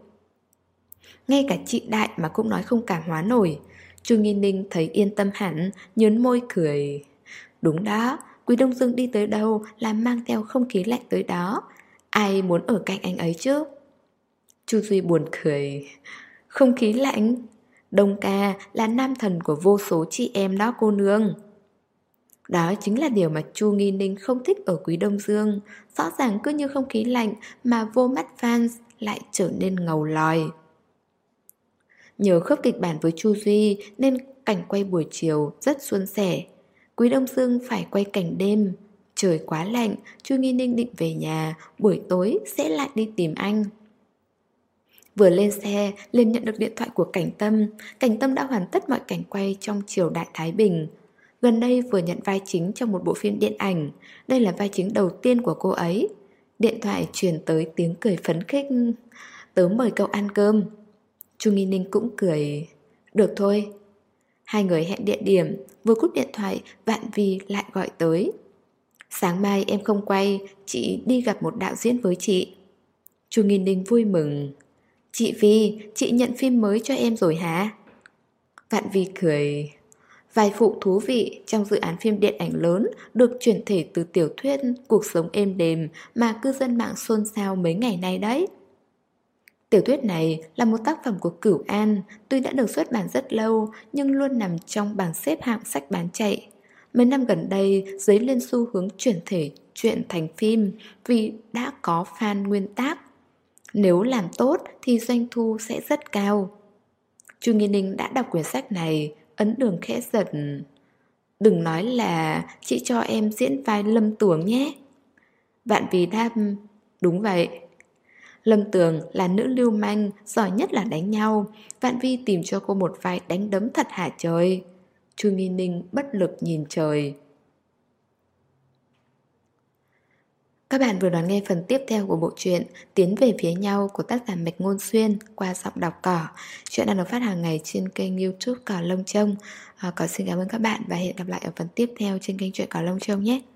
Ngay cả chị Đại mà cũng nói không cảm hóa nổi. Chu Nghi Ninh thấy yên tâm hẳn, nhớn môi cười. Đúng đó, Quý Đông Dương đi tới đâu là mang theo không khí lạnh tới đó. Ai muốn ở cạnh anh ấy chứ? Chu Duy buồn cười. Không khí lạnh? Đông Ca là nam thần của vô số chị em đó cô nương. Đó chính là điều mà Chu Nghi Ninh không thích ở Quý Đông Dương. Rõ ràng cứ như không khí lạnh mà vô mắt fans lại trở nên ngầu lòi. Nhờ khớp kịch bản với Chu Duy nên cảnh quay buổi chiều rất suôn sẻ. Quý Đông Dương phải quay cảnh đêm. Trời quá lạnh, Chu Nghi Ninh định về nhà, buổi tối sẽ lại đi tìm anh. Vừa lên xe, liền nhận được điện thoại của Cảnh Tâm. Cảnh Tâm đã hoàn tất mọi cảnh quay trong triều đại Thái Bình. Gần đây vừa nhận vai chính trong một bộ phim điện ảnh. Đây là vai chính đầu tiên của cô ấy. Điện thoại truyền tới tiếng cười phấn khích. Tớ mời cậu ăn cơm. Chu Nghi Ninh cũng cười. Được thôi. Hai người hẹn địa điểm. Vừa cúp điện thoại, Vạn Vi lại gọi tới. Sáng mai em không quay, chị đi gặp một đạo diễn với chị. Chu Nghi Ninh vui mừng. Chị Vi, chị nhận phim mới cho em rồi hả? Vạn Vi cười. Vai phụ thú vị trong dự án phim điện ảnh lớn được chuyển thể từ tiểu thuyết Cuộc sống êm đềm mà cư dân mạng xôn xao mấy ngày nay đấy. Tiểu thuyết này là một tác phẩm của Cửu An, tuy đã được xuất bản rất lâu nhưng luôn nằm trong bảng xếp hạng sách bán chạy. Mấy năm gần đây dấy lên xu hướng chuyển thể truyện thành phim vì đã có fan nguyên tác. Nếu làm tốt thì doanh thu sẽ rất cao. Chu Nghi Ninh đã đọc quyển sách này, ấn đường khẽ giật. Đừng nói là chị cho em diễn vai Lâm Tường nhé. Vạn Vi đáp, đúng vậy. Lâm Tường là nữ lưu manh, giỏi nhất là đánh nhau. Vạn Vi tìm cho cô một vai đánh đấm thật hả trời. Chu Nghi Ninh bất lực nhìn trời. Các bạn vừa đón nghe phần tiếp theo của bộ truyện Tiến về phía nhau của tác giả Mạch Ngôn Xuyên qua giọng đọc Cỏ. Chuyện đang được phát hàng ngày trên kênh YouTube Cỏ Lông Trông. À, Cỏ xin cảm ơn các bạn và hẹn gặp lại ở phần tiếp theo trên kênh Truyện Cỏ Lông Trông nhé.